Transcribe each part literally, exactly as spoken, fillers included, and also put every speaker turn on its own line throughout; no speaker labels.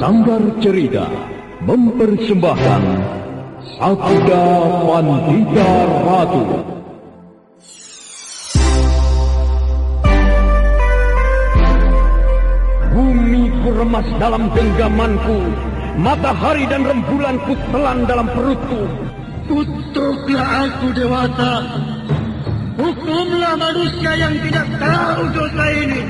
Sanggar Cerita mempersembahkan Sabda Pandita Ratu. Bumi ku remas dalam genggamanku, matahari dan rembulan ku telan dalam perutku.
Kutuklah aku, Dewata. Hukumlah manusia yang tidak tahu dosa ini.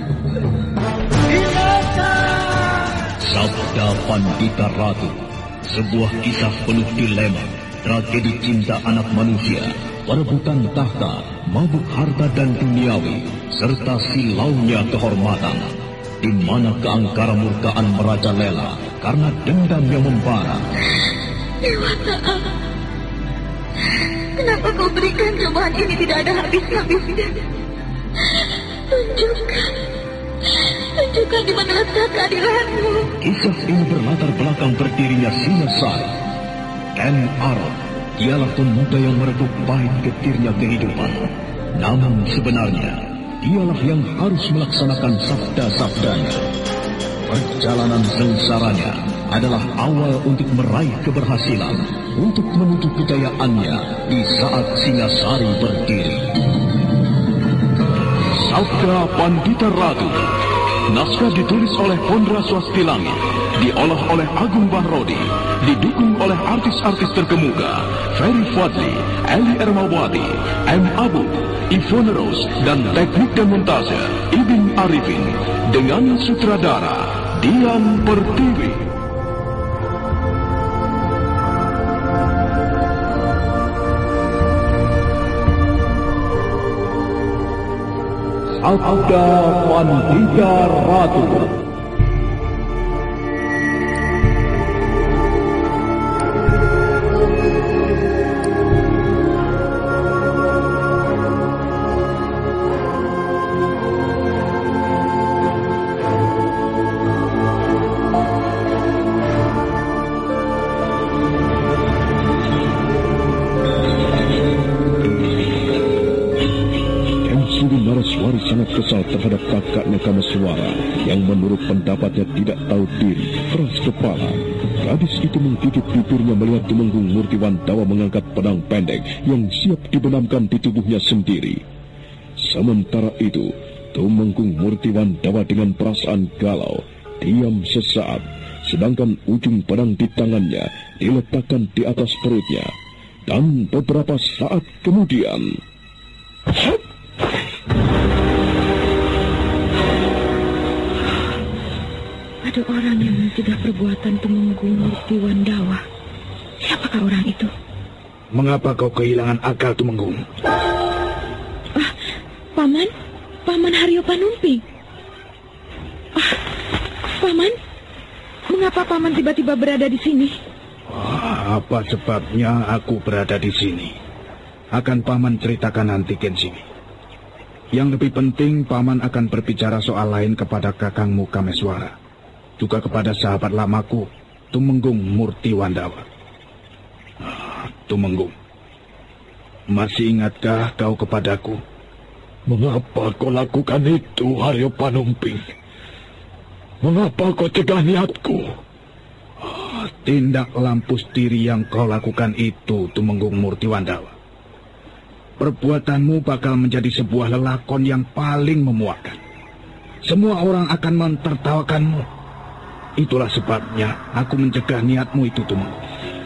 Binatang!
Sabda Pandita Ratu, sebuah kisah penuh dilema, tragedi cinta anak manusia, perebutan tahta, mabuk harta dan duniawi, serta silaunya kehormatan, di mana keangkara murkaan merajalela karena dendam yang membara.
Dewata, kenapa kau berikan cobaan ini tidak ada habis-habisnya? Tunjukkan, tunjukkan di mana letak keadilanmu.
Kisah ini berlatar belakang berdirinya Singasari. Ken Arok, dialah pemuda yang merebut pahit getirnya kehidupan. Namun sebenarnya, dialah yang harus melaksanakan sabda-sabdanya. Perjalanan sengsaranya adalah awal untuk meraih keberhasilan, untuk menuju kejayaannya di saat Singasari berdiri.
Sabda Pandita Ratu. Naskah ditulis oleh Pondra Swastilangi, diolah oleh Agung Bahrodi, didukung oleh artis-artis terkemuka Ferry Fadli, Eli Ermawati, M. Abu, Ivone Rose, dan teknik dan montase Ibing Arifin, dengan sutradara Dian Pertiwi. Sabda Pandita Ratu.
Sangat kesal terhadap kakaknya Kameswara yang menurut pendapatnya tidak tahu diri, keras kepala. Gadis itu menggigit bibirnya melihat Tumenggung Murtiwandawa mengangkat pedang pendek yang siap dibenamkan di tubuhnya sendiri. Sementara itu, Tumenggung Murtiwandawa dengan perasaan galau diam sesaat, sedangkan ujung pedang di tangannya diletakkan di atas perutnya. Dan beberapa saat kemudian,
ada orang yang mencegah perbuatan Tumenggung Murtiwandawa. Siapakah orang itu?
Mengapa kau kehilangan akal, Tumenggung?
Ah, Paman, Paman Haryo Panumping. Ah, Paman, mengapa Paman tiba-tiba berada di sini?
Ah, apa sebabnya aku berada di sini? Akan Paman ceritakan nanti, Kensimi. Yang lebih penting, Paman akan berbicara soal lain kepada kakangmu Kameswara. Juga kepada sahabat lamaku, Tumenggung Murtiwandawa. Ah, Tumenggung, masih ingatkah kau kepadaku?
Mengapa kau lakukan itu, Haryo Panumping? Mengapa kau cegah niatku?
Ah, tindak lampus diri yang kau lakukan itu, Tumenggung Murtiwandawa. Perbuatanmu bakal menjadi sebuah lelakon yang paling memuakkan. Semua orang akan mentertawakanmu. Itulah sebabnya aku mencegah niatmu itu, Tumenggung.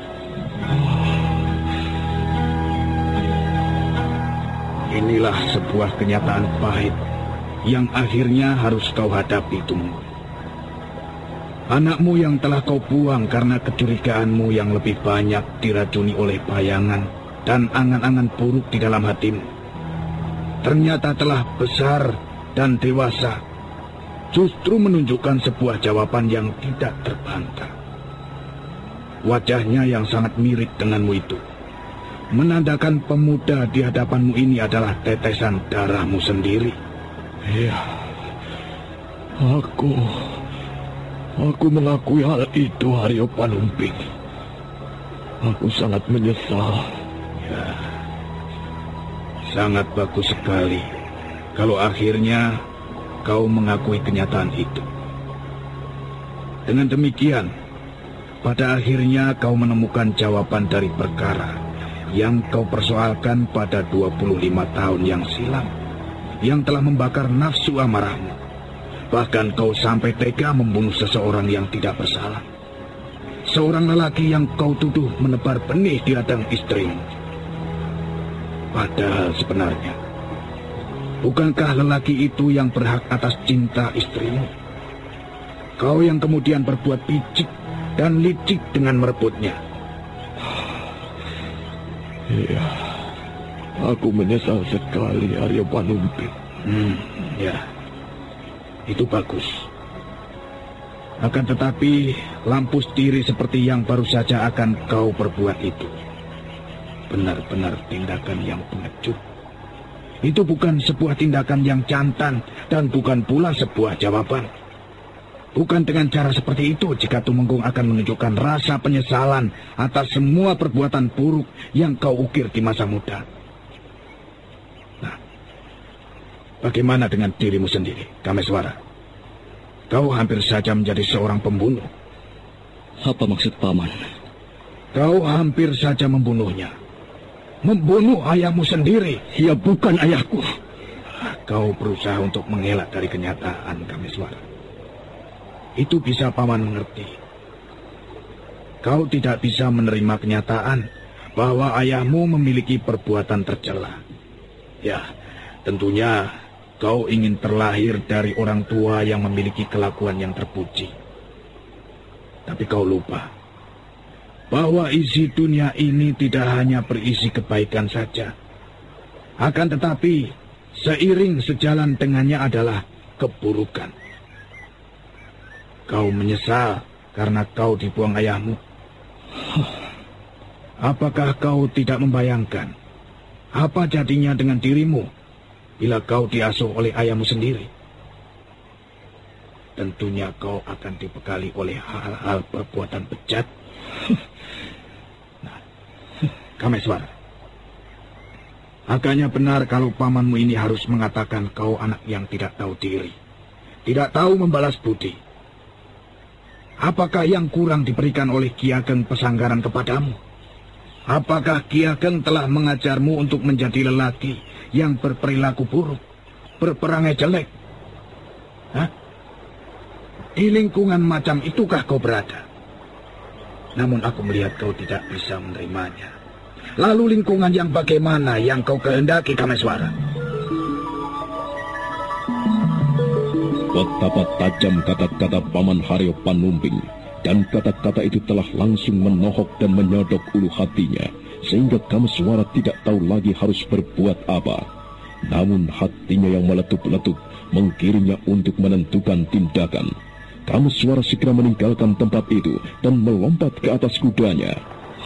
Inilah sebuah kenyataan pahit yang akhirnya harus kau hadapi, Tumenggung. Anakmu yang telah kau buang karena kecurigaanmu yang lebih banyak diracuni oleh bayangan dan angan-angan buruk di dalam hatimu, ternyata telah besar dan dewasa, justru menunjukkan sebuah jawaban yang tidak terbantah. Wajahnya yang sangat mirip denganmu itu menandakan pemuda di hadapanmu ini adalah tetesan darahmu sendiri.
Iya, aku, aku mengakui hal itu, Haryo Panumping. Aku sangat menyesal.
Ya, sangat bagus sekali kalau akhirnya kau mengakui kenyataan itu. Dengan demikian, pada akhirnya kau menemukan jawaban dari perkara yang kau persoalkan pada dua puluh lima tahun yang silam, yang telah membakar nafsu amarahmu. Bahkan kau sampai tega membunuh seseorang yang tidak bersalah. Seorang lelaki yang kau tuduh menebar benih di ladang istrimu. Padahal sebenarnya, bukankah lelaki itu yang berhak atas cinta istrimu? Kau yang kemudian berbuat picik dan licik dengan merebutnya.
Iya, aku menyesal sekali, Arya Panumping.
Hmm, ya, itu bagus. Akan tetapi, lampu setiri seperti yang baru saja akan kau perbuat itu benar-benar tindakan yang pengecut. Itu bukan sebuah tindakan yang jantan dan bukan pula sebuah jawaban. Bukan dengan cara seperti itu jika Tumenggung akan menunjukkan rasa penyesalan atas semua perbuatan buruk yang kau ukir di masa muda. Nah, bagaimana dengan dirimu sendiri, Kameswara? Kau hampir saja menjadi seorang pembunuh.
Apa maksud Paman?
Kau hampir saja membunuhnya. Membunuh ayahmu sendiri.
Ia bukan ayahku.
Kau berusaha untuk mengelak dari kenyataan, Kameswara. Itu bisa Paman mengerti. Kau tidak bisa menerima kenyataan bahwa ayahmu memiliki perbuatan tercela. Ya, tentunya kau ingin terlahir dari orang tua yang memiliki kelakuan yang terpuji. Tapi kau lupa bahwa isi dunia ini tidak hanya berisi kebaikan saja. Akan tetapi, seiring sejalan dengannya adalah keburukan. Kau menyesal karena kau dibuang ayahmu. Apakah kau tidak membayangkan apa jadinya dengan dirimu bila kau diasuh oleh ayahmu sendiri? Tentunya kau akan dibekali oleh hal-hal perbuatan bejat. Nah, Kameswara, agaknya benar kalau pamanmu ini harus mengatakan kau anak yang tidak tahu diri, tidak tahu membalas budi. Apakah yang kurang diberikan oleh Ki Ageng Pesanggaran kepadamu? Apakah Ki Ageng telah mengajarmu untuk menjadi lelaki yang berperilaku buruk, berperangai jelek? Hah? Di lingkungan macam itukah kau berada? Namun aku melihat kau tidak bisa menerimanya. Lalu lingkungan yang bagaimana yang kau kehendaki, Kameswara?
Betapa tajam kata-kata Paman Haryo Panumping, dan kata-kata itu telah langsung menohok dan menyodok ulu hatinya, sehingga Kameswara tidak tahu lagi harus berbuat apa. Namun hatinya yang meletup-letup menggiringnya untuk menentukan tindakan. Kameswara segera meninggalkan tempat itu dan melompat ke atas kudanya.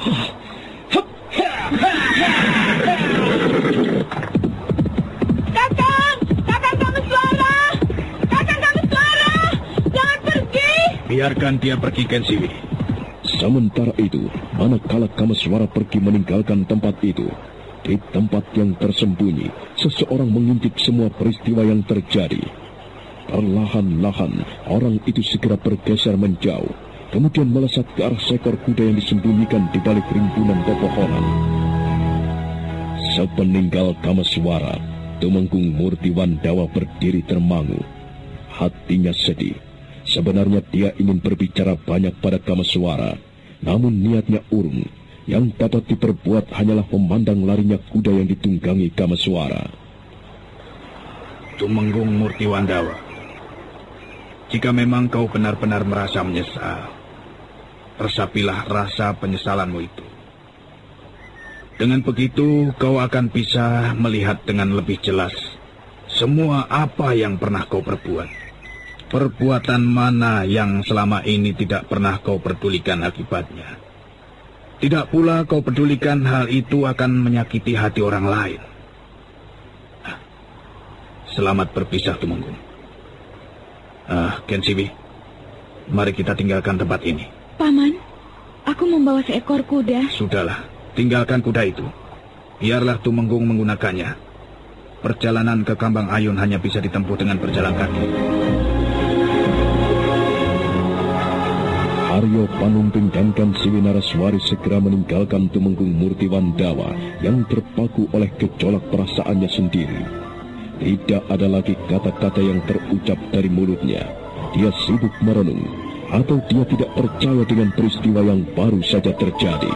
Biarkan dia pergi, Kensiwi.
Sementara itu, manakala Kameswara pergi meninggalkan tempat itu, di tempat yang tersembunyi, seseorang mengintip semua peristiwa yang terjadi. Perlahan-lahan, orang itu segera bergeser menjauh, kemudian melesat ke arah seekor kuda yang disembunyikan di balik rimbunan pepohonan. Sepeninggal Kameswara, Tumenggung Murti Wandawa berdiri termangu. Hatinya sedih. Sebenarnya dia ingin berbicara banyak pada Kameswara, namun niatnya urung. Yang dapat diperbuat hanyalah memandang larinya kuda yang ditunggangi Kameswara.
Tumenggung Murti Wandawa, jika memang kau benar-benar merasa menyesal, resapilah rasa penyesalanmu itu. Dengan begitu, kau akan bisa melihat dengan lebih jelas semua apa yang pernah kau perbuat. Perbuatan mana yang selama ini tidak pernah kau pedulikan akibatnya. Tidak pula kau pedulikan hal itu akan menyakiti hati orang lain. Nah, selamat berpisah, Tumenggung. Ah, Kensiwi, mari kita tinggalkan tempat ini.
Paman, aku membawa seekor kuda.
Sudahlah, tinggalkan kuda itu. Biarlah Tumenggung menggunakannya. Perjalanan ke Kambang Ayun hanya bisa ditempuh dengan berjalan kaki.
Aryo Panumping dan Kan Siwi Naraswari segera meninggalkan Tumenggung Murti Wandawa yang terpaku oleh gejolak perasaannya sendiri. Tidak ada lagi kata-kata yang terucap dari mulutnya. Dia sibuk merenung, atau dia tidak percaya dengan peristiwa yang baru saja terjadi.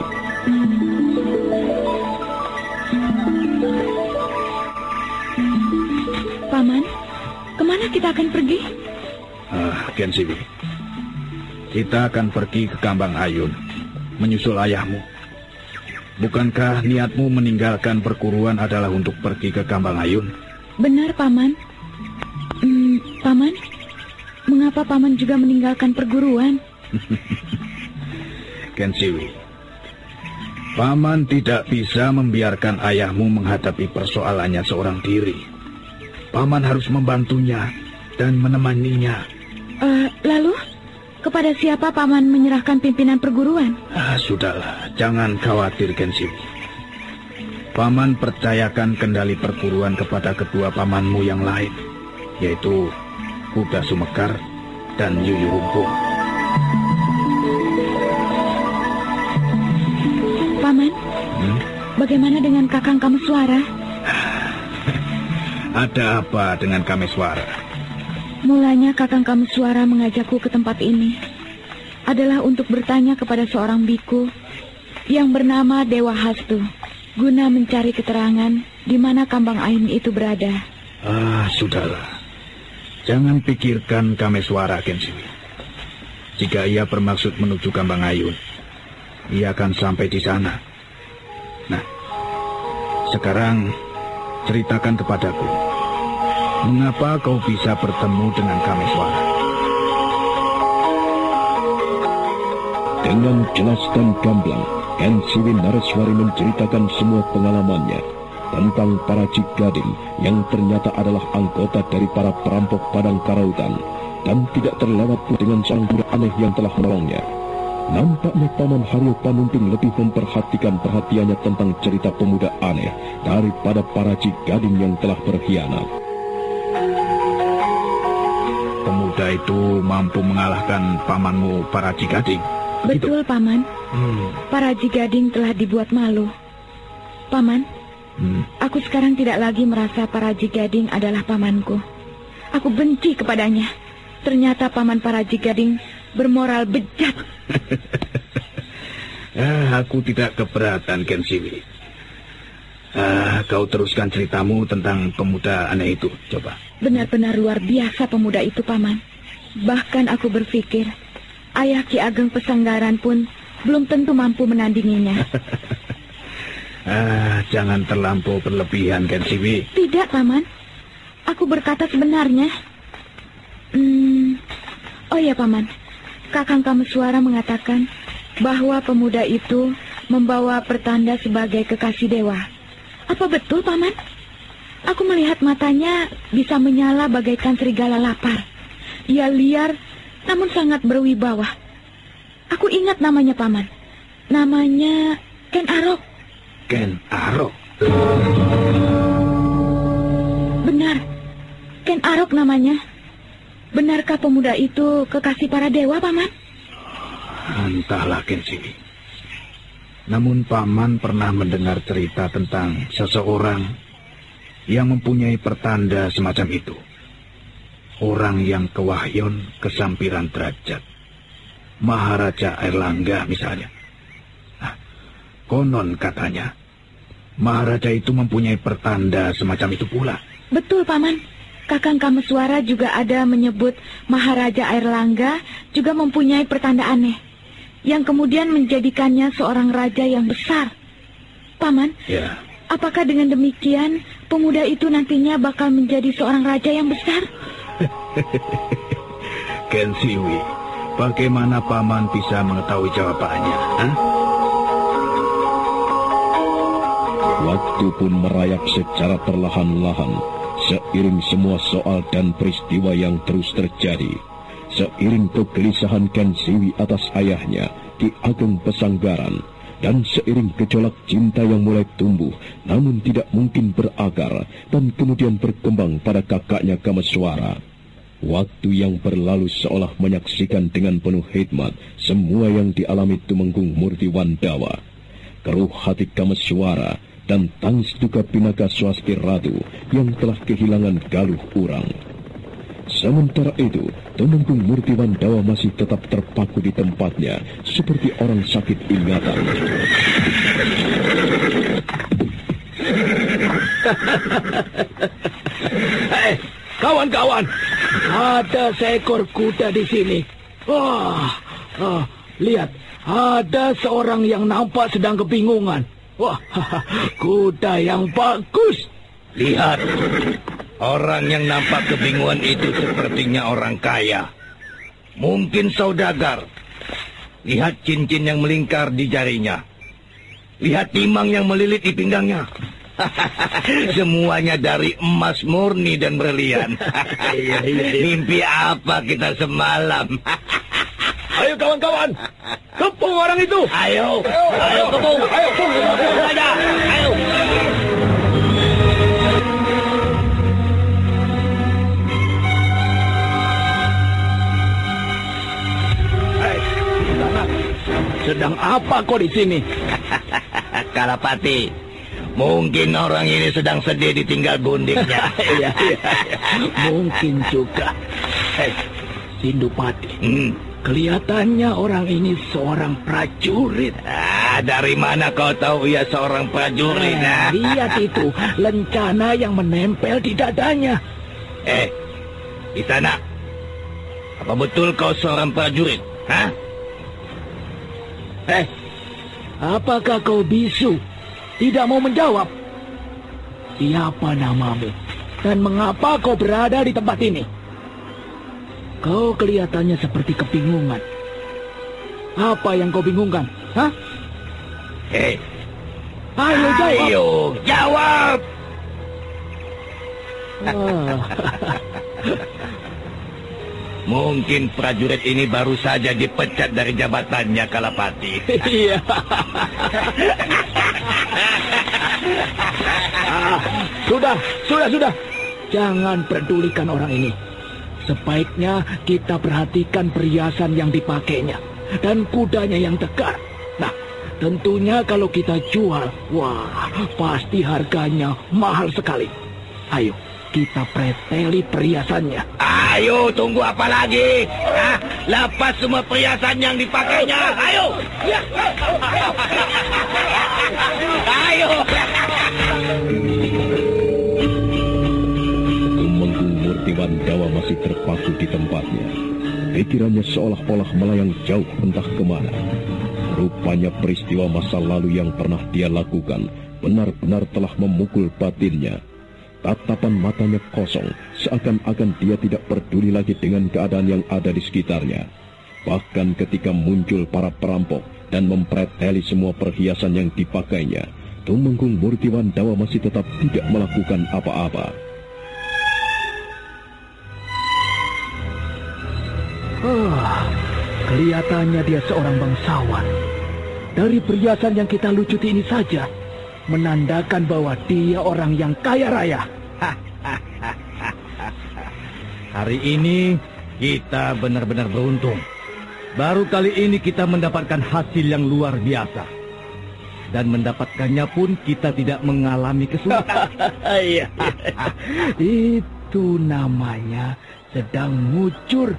Paman, kemana kita akan pergi?
Ah, Kan Siwi, kita akan pergi ke Kambang Ayun, menyusul ayahmu. Bukankah niatmu meninggalkan perguruan adalah untuk pergi ke Kambang Ayun?
Benar, Paman. Hmm, Paman, mengapa Paman juga meninggalkan perguruan?
Kan Siwi, Paman tidak bisa membiarkan ayahmu menghadapi persoalannya seorang diri. Paman harus membantunya dan menemaninya.
Uh, lalu, kepada siapa Paman menyerahkan pimpinan perguruan?
Ah, sudahlah, jangan khawatir, Kan Siwi. Paman percayakan kendali perguruan kepada kedua pamanmu yang lain, yaitu Kuda Sumekar dan Yuyu Rumpung.
Paman, hmm? bagaimana dengan Kakang Kameswara?
Ada apa dengan Kameswara?
Mulanya Kakang Kameswara mengajakku ke tempat ini adalah untuk bertanya kepada seorang biku yang bernama Dewa Hastu, guna mencari keterangan di mana Kambang Ayun itu berada.
Ah, sudahlah. Jangan pikirkan Kameswara, Kan Siwi. Jika ia bermaksud menuju Kambang Ayun, ia akan sampai di sana. Nah, sekarang ceritakan kepadaku, mengapa kau bisa bertemu dengan Kameswara?
Dengan jelas dan gamblang, Kan Siwi Naraswari menceritakan semua pengalamannya tentang para Cigading yang ternyata adalah anggota dari para perampok Padang Karautan, dan tidak terlewat pun dengan sang budak aneh yang telah menolongnya. Nampaknya Paman Haryo Panumping lebih memperhatikan perhatiannya tentang cerita pemuda aneh daripada para Cigading yang telah berkhianat.
Pemuda itu mampu mengalahkan pamanmu para Cigading.
Betul, Paman. Hmm. Para Cigading telah dibuat malu. Paman, hmm. aku sekarang tidak lagi merasa para Cigading adalah pamanku. Aku benci kepadanya. Ternyata paman para Cigading bermoral bejat.
ah, aku tidak keberatan, Kan Siwi. Ah, kau teruskan ceritamu tentang pemuda aneh itu, coba.
Benar-benar luar biasa pemuda itu, Paman. Bahkan aku berpikir Ayah Ki Ageng Pesanggaran pun belum tentu mampu menandinginya.
ah, jangan terlampau berlebihan, Kan Siwi.
Tidak, Paman. Aku berkata sebenarnya. Hmm, oh ya, Paman. Kakang Kameswara mengatakan bahwa pemuda itu membawa pertanda sebagai kekasih dewa. Apa betul, Paman? Aku melihat matanya bisa menyala bagaikan serigala lapar. Ia liar, namun sangat berwibawa. Aku ingat namanya, Paman. Namanya Ken Arok.
Ken Arok?
Benar, Ken Arok namanya. Benarkah pemuda itu kekasih para dewa, Paman?
Entahlah, Kan Siwi. Namun Paman pernah mendengar cerita tentang seseorang yang mempunyai pertanda semacam itu. Orang yang kewahyon kesampiran derajat. Maharaja Airlangga misalnya. Nah, konon katanya, Maharaja itu mempunyai pertanda semacam itu pula.
Betul, Paman. Kakang Kameswara juga ada menyebut Maharaja Airlangga juga mempunyai pertanda aneh, yang kemudian menjadikannya seorang raja yang besar. Paman, ya. Apakah dengan demikian pemuda itu nantinya bakal menjadi seorang raja yang besar?
Kan Siwi, bagaimana Paman bisa mengetahui jawabannya? Huh?
Waktu pun merayap secara perlahan-lahan, seiring semua soal dan peristiwa yang terus terjadi. Seiring kegelisahan Kan Siwi atas ayahnya, Ki Ageng Pesanggaran, dan seiring gejolak cinta yang mulai tumbuh, namun tidak mungkin berakar, dan kemudian berkembang pada kakaknya Kameswara. Waktu yang berlalu seolah menyaksikan dengan penuh hikmat semua yang dialami Tumenggung Murti Wandawa. Keruh hati Kameswara dan tangis duka Pinaka Swasti Ratu yang telah kehilangan galuh urang. Sementara itu, Tumenggung Murti Wandawa masih tetap terpaku di tempatnya seperti orang sakit ingatan.
Hei, kawan-kawan, ada seekor kuda di sini. Wah, oh, lihat, ada seorang yang nampak sedang kebingungan. Wah, kuda yang bagus.
Lihat, orang yang nampak kebingungan itu sepertinya orang kaya. Mungkin saudagar. Lihat cincin yang melingkar di jarinya. Lihat timang yang melilit di pinggangnya. Semuanya dari emas murni dan berlian. Mimpi apa kita semalam?
Ayo kawan-kawan, kepung orang itu.
Ayo, ayo kepung. Ayo, kepung saja. Ayo.
Hei, sedang apa kau di sini?
Kalapati, mungkin orang ini sedang sedih ditinggal gundiknya.
Iya, iya, mungkin juga. Hei, Sindupati. Hmm. Kelihatannya orang ini seorang prajurit.
Ah, dari mana kau tahu ia seorang prajurit?
Eh, lihat itu, lencana yang menempel di dadanya.
Eh, di sana. Apa betul kau seorang prajurit? Hah?
Eh, apakah kau bisu? Tidak mau menjawab. Siapa namamu? Dan mengapa kau berada di tempat ini? Kau kelihatannya seperti kebingungan. Apa yang kau bingungkan? Hah?
Hei.
Ayo jawab.
Ayo jawab.
Oh.
Mungkin prajurit ini baru saja dipecat dari jabatannya, Kalapati.
Iya. ah, sudah, sudah, sudah. Jangan pedulikan orang ini. Sebaiknya kita perhatikan perhiasan yang dipakainya dan kudanya yang tegar. Nah, tentunya kalau kita jual, wah, pasti harganya mahal sekali. Ayo, kita preteli perhiasannya.
Ayo, tunggu apa lagi? Hah? Lepas semua perhiasan yang dipakainya. Ayo. Ayo.
Tumenggung Murti Wandawa masih terpaku di tempatnya. Pikirannya seolah-olah melayang jauh entah kemana. Rupanya peristiwa masa lalu yang pernah dia lakukan benar-benar telah memukul batinnya. Tatapan matanya kosong, seakan-akan dia tidak peduli lagi dengan keadaan yang ada di sekitarnya. Bahkan ketika muncul para perampok dan mempreteli semua perhiasan yang dipakainya, Tumenggung Murti Wandawa masih tetap tidak melakukan apa-apa.
Oh, kelihatannya dia seorang bangsawan. Dari perhiasan yang kita lucuti ini saja, menandakan bahwa dia orang yang kaya raya.
Hari ini kita benar-benar beruntung. Baru kali ini kita mendapatkan hasil yang luar biasa. Dan mendapatkannya pun kita tidak mengalami kesulitan.
Iya. Itu namanya sedang ngucur.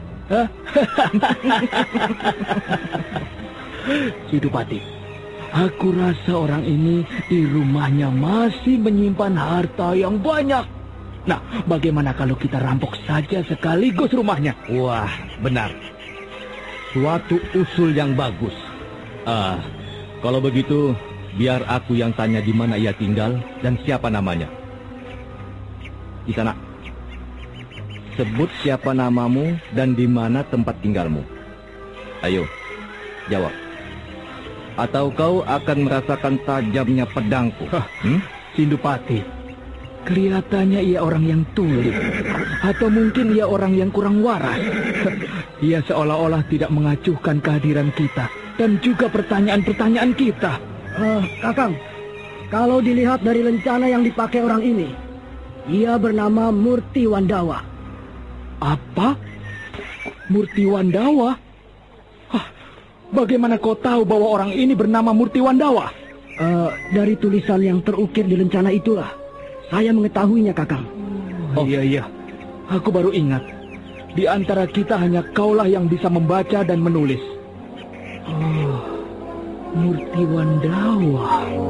Sindupati, aku rasa orang ini di rumahnya masih menyimpan harta yang banyak. Nah, bagaimana kalau kita rampok saja sekaligus rumahnya?
Wah, benar. Suatu usul yang bagus. Ah, kalau begitu, biar aku yang tanya di mana ia tinggal dan siapa namanya. Di sana. Sebut siapa namamu dan di mana tempat tinggalmu. Ayo, jawab. Atau kau akan merasakan tajamnya pedangku.
Hmm? Sindupati, kelihatannya ia orang yang tuli. Atau mungkin ia orang yang kurang waras. Ia seolah-olah tidak mengacuhkan kehadiran kita dan juga pertanyaan-pertanyaan kita.
Uh, Kakang, kalau dilihat dari lencana yang dipakai orang ini, ia bernama Murti Wandawa.
Apa? Murti Wandawa? Hah, bagaimana kau tahu bahwa orang ini bernama Murti Wandawa?
Uh, dari tulisan yang terukir di lencana itulah saya mengetahuinya, Kakang.
Oh iya iya, aku baru ingat. Di antara kita hanya kaulah yang bisa membaca dan menulis. Oh, Murti Wandawa.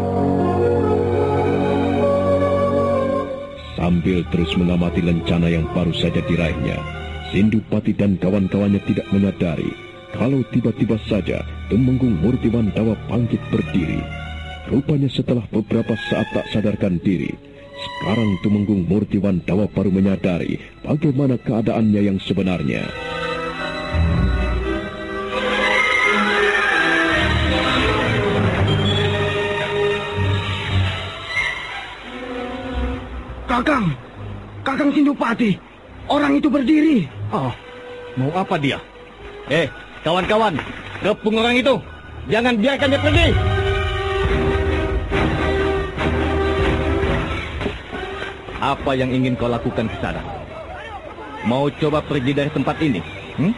Sambil terus mengamati lencana yang baru saja diraihnya, Sindupati dan kawan-kawannya tidak menyadari kalau tiba-tiba saja Tumenggung Murti Wandawa bangkit berdiri. Rupanya setelah beberapa saat tak sadarkan diri, sekarang Tumenggung Murti Wandawa baru menyadari bagaimana keadaannya yang sebenarnya.
Kakang, Kakang Sindupati, orang itu berdiri.
Oh, mau apa dia? Eh, kawan-kawan, kepung orang itu. Jangan biarkan dia pergi. Apa yang ingin kau lakukan ke sana? Mau coba pergi dari tempat ini? Hmm?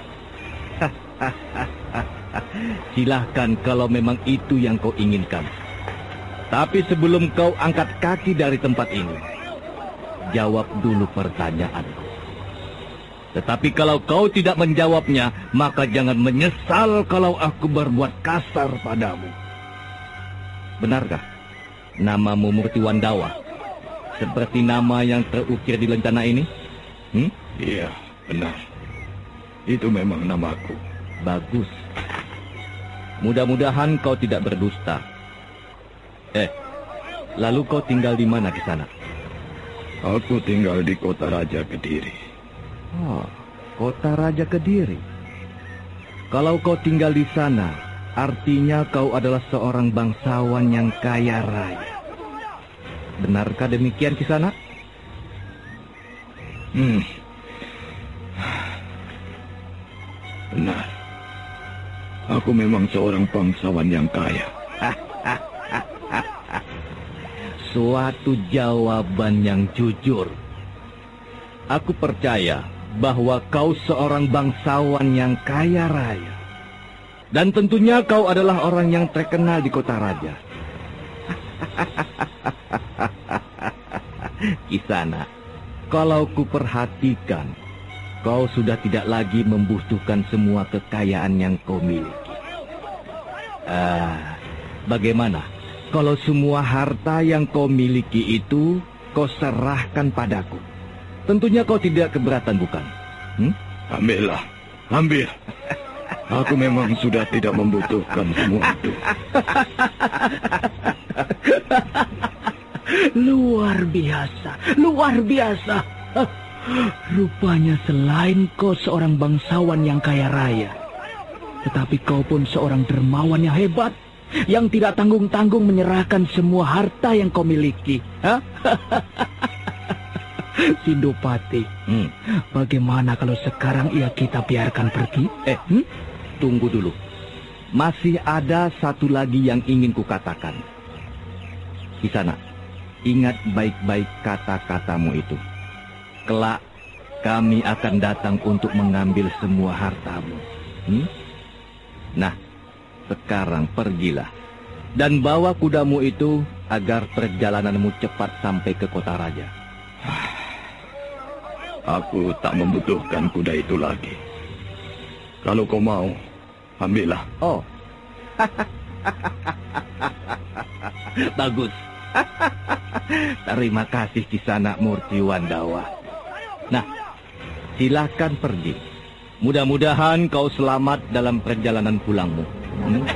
Silahkan kalau memang itu yang kau inginkan. Tapi sebelum kau angkat kaki dari tempat ini, jawab dulu pertanyaanku. Tetapi kalau kau tidak menjawabnya, maka jangan menyesal kalau aku berbuat kasar padamu. Benarkah namamu Murti Wandawa? Seperti nama yang terukir di lencana ini? Hmm?
Iya, benar. Itu memang namaku.
Bagus. Mudah-mudahan kau tidak berdusta. Eh, lalu kau tinggal di mana di sana?
Aku tinggal di Kota Raja Kediri.
Oh, Kota Raja Kediri. Kalau kau tinggal di sana, artinya kau adalah seorang bangsawan yang kaya raya. Benarkah demikian di sana?
Hmm. Benar. Aku memang seorang bangsawan yang kaya.
Suatu jawaban yang jujur. Aku percaya bahwa kau seorang bangsawan yang kaya raya. Dan tentunya kau adalah orang yang terkenal di Kota Raja. Kisana, kalau kuperhatikan, kau sudah tidak lagi membutuhkan semua kekayaan yang kau miliki. Ah, bagaimana kalau semua harta yang kau miliki itu kau serahkan padaku? Tentunya kau tidak keberatan, bukan? Hmm?
Ambillah, ambil. Aku memang sudah tidak membutuhkan semua itu.
Luar biasa, luar biasa. Rupanya selain kau seorang bangsawan yang kaya raya, tetapi kau pun seorang dermawan yang hebat, yang tidak tanggung-tanggung menyerahkan semua harta yang kau miliki. Sindupati, hmm. bagaimana kalau sekarang ia kita biarkan pergi?
Eh, hmm? Tunggu dulu. Masih ada satu lagi yang ingin kukatakan. Di sana, ingat baik-baik kata-katamu itu. Kelak, kami akan datang untuk mengambil semua hartamu. Hmm? Nah, sekarang pergilah. Dan bawa kudamu itu agar perjalananmu cepat sampai ke Kota Raja.
Aku tak membutuhkan kuda itu lagi. Kalau kau mau, ambillah.
Oh. Bagus. Terima kasih Kisana Murti Wandawa. Nah, silakan pergi. Mudah-mudahan kau selamat dalam perjalanan pulangmu. Hmm?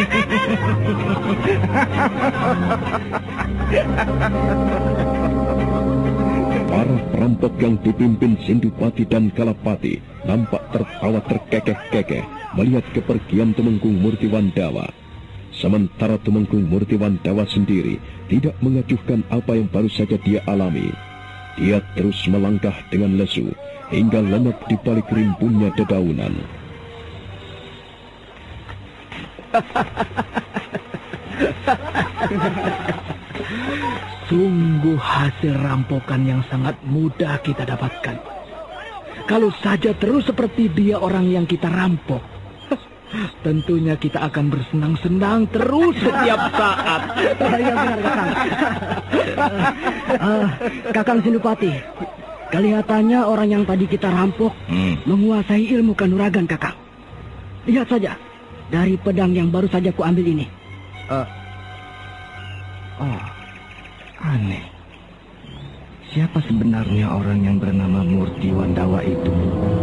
Para perampok yang dipimpin Sindupati dan Kalapati nampak tertawa terkekeh-kekeh melihat kepergian Tumenggung Murti Wandawa. Sementara Tumenggung Murti Wandawa sendiri tidak mengacuhkan apa yang baru saja dia alami. Dia terus melangkah dengan lesu hingga lenyap di balik rimbunnya dedaunan.
Sungguh hasil rampokan yang sangat mudah kita dapatkan. kalau saja terus seperti dia orang yang kita rampok, tentunya kita akan bersenang-senang terus setiap saat.
Ya benar, Kakang. uh, Kakang Sindupati, kelihatannya orang yang tadi kita rampok hmm. menguasai ilmu kanuragan, Kakang. Lihat saja, dari pedang yang baru saja kuambil ini.
Uh, oh, aneh. Siapa sebenarnya orang yang bernama Murti Wandawa itu?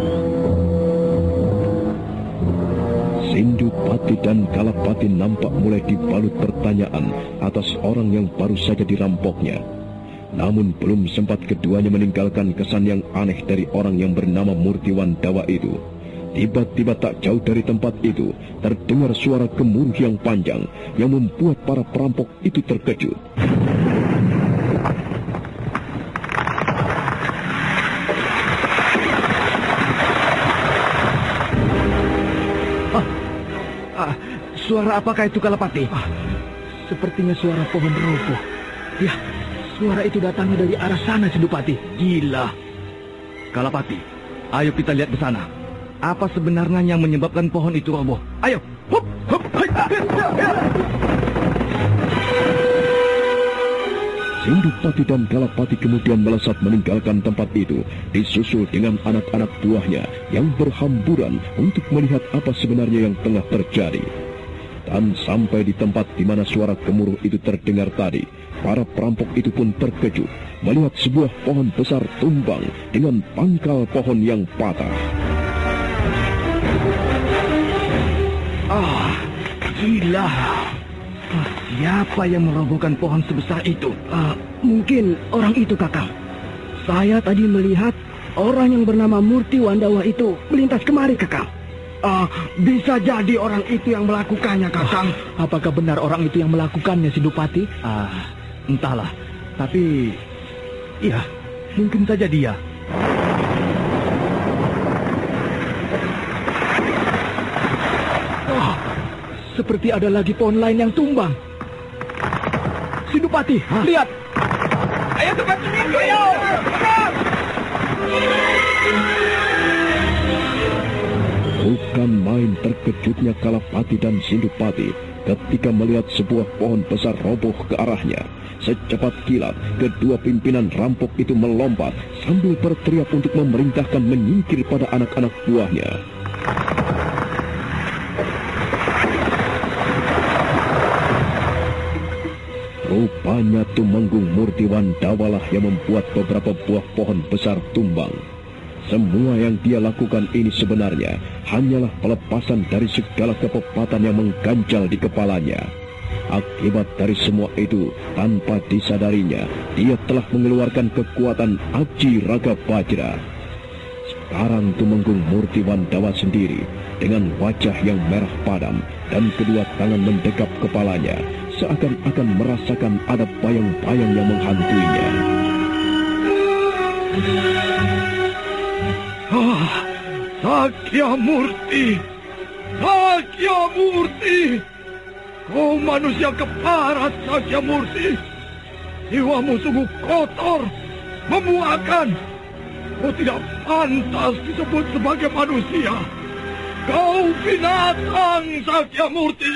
Sindupati dan Kalapati nampak mulai dibalut pertanyaan atas orang yang baru saja dirampoknya. Namun belum sempat keduanya meninggalkan kesan yang aneh dari orang yang bernama Murti Wandawa itu. Tiba-tiba tak jauh dari tempat itu terdengar suara gemuruh yang panjang yang membuat para perampok itu terkejut.
Suara apakah itu, Kalapati? Ah, sepertinya suara pohon roboh. Ya, suara itu datangnya dari arah sana, Sindupati. Gila.
Kalapati, ayo kita lihat ke sana. Apa sebenarnya yang menyebabkan pohon itu roboh? Ayo. Hup, hup, hai,
Sindupati dan Kalapati kemudian melesat meninggalkan tempat itu, disusul dengan anak-anak buahnya yang berhamburan untuk melihat apa sebenarnya yang tengah terjadi. Dan sampai di tempat di mana suara gemuruh itu terdengar tadi, para perampok itu pun terkejut melihat sebuah pohon besar tumbang dengan pangkal pohon yang patah.
Ah, gila. Ah, siapa yang merobohkan pohon sebesar itu?
Ah, mungkin orang itu, Kakang. Saya tadi melihat orang yang bernama Murti Wandawa itu melintas kemari, Kakang.
Ah, bisa jadi orang itu yang melakukannya, Kakang. Oh, apakah benar orang itu yang melakukannya, Sindupati?
Ah, entahlah. Tapi, iya, mungkin saja dia.
Oh, seperti ada lagi pohon lain yang tumbang. Sindupati, Hah? lihat. Ayo cepat sini, ayo. Cepat.
Bukan main terkejutnya Kalapati dan Sindupati ketika melihat sebuah pohon besar roboh ke arahnya. Secepat kilat, kedua pimpinan rampok itu melompat sambil berteriak untuk memerintahkan menyingkir pada anak-anak buahnya. Rupanya Tumenggung Murti Wandawa lah yang membuat beberapa buah pohon besar tumbang. Semua yang dia lakukan ini sebenarnya hanyalah pelepasan dari segala kepepatan yang mengganjal di kepalanya. Akibat dari semua itu, tanpa disadarinya, dia telah mengeluarkan kekuatan Aji Raga Bajra. Sekarang Tumenggung Murti Wandawa sendiri, dengan wajah yang merah padam dan kedua tangan mendekap kepalanya, seakan-akan merasakan ada bayang-bayang yang menghantuinya.
Ah, Sakya Murti, Sakya Murti, kau manusia keparat, Sakya Murti. Jiwamu sungguh kotor, memuakan. Kau tidak pantas disebut sebagai manusia. Kau binatang, Sakya Murti.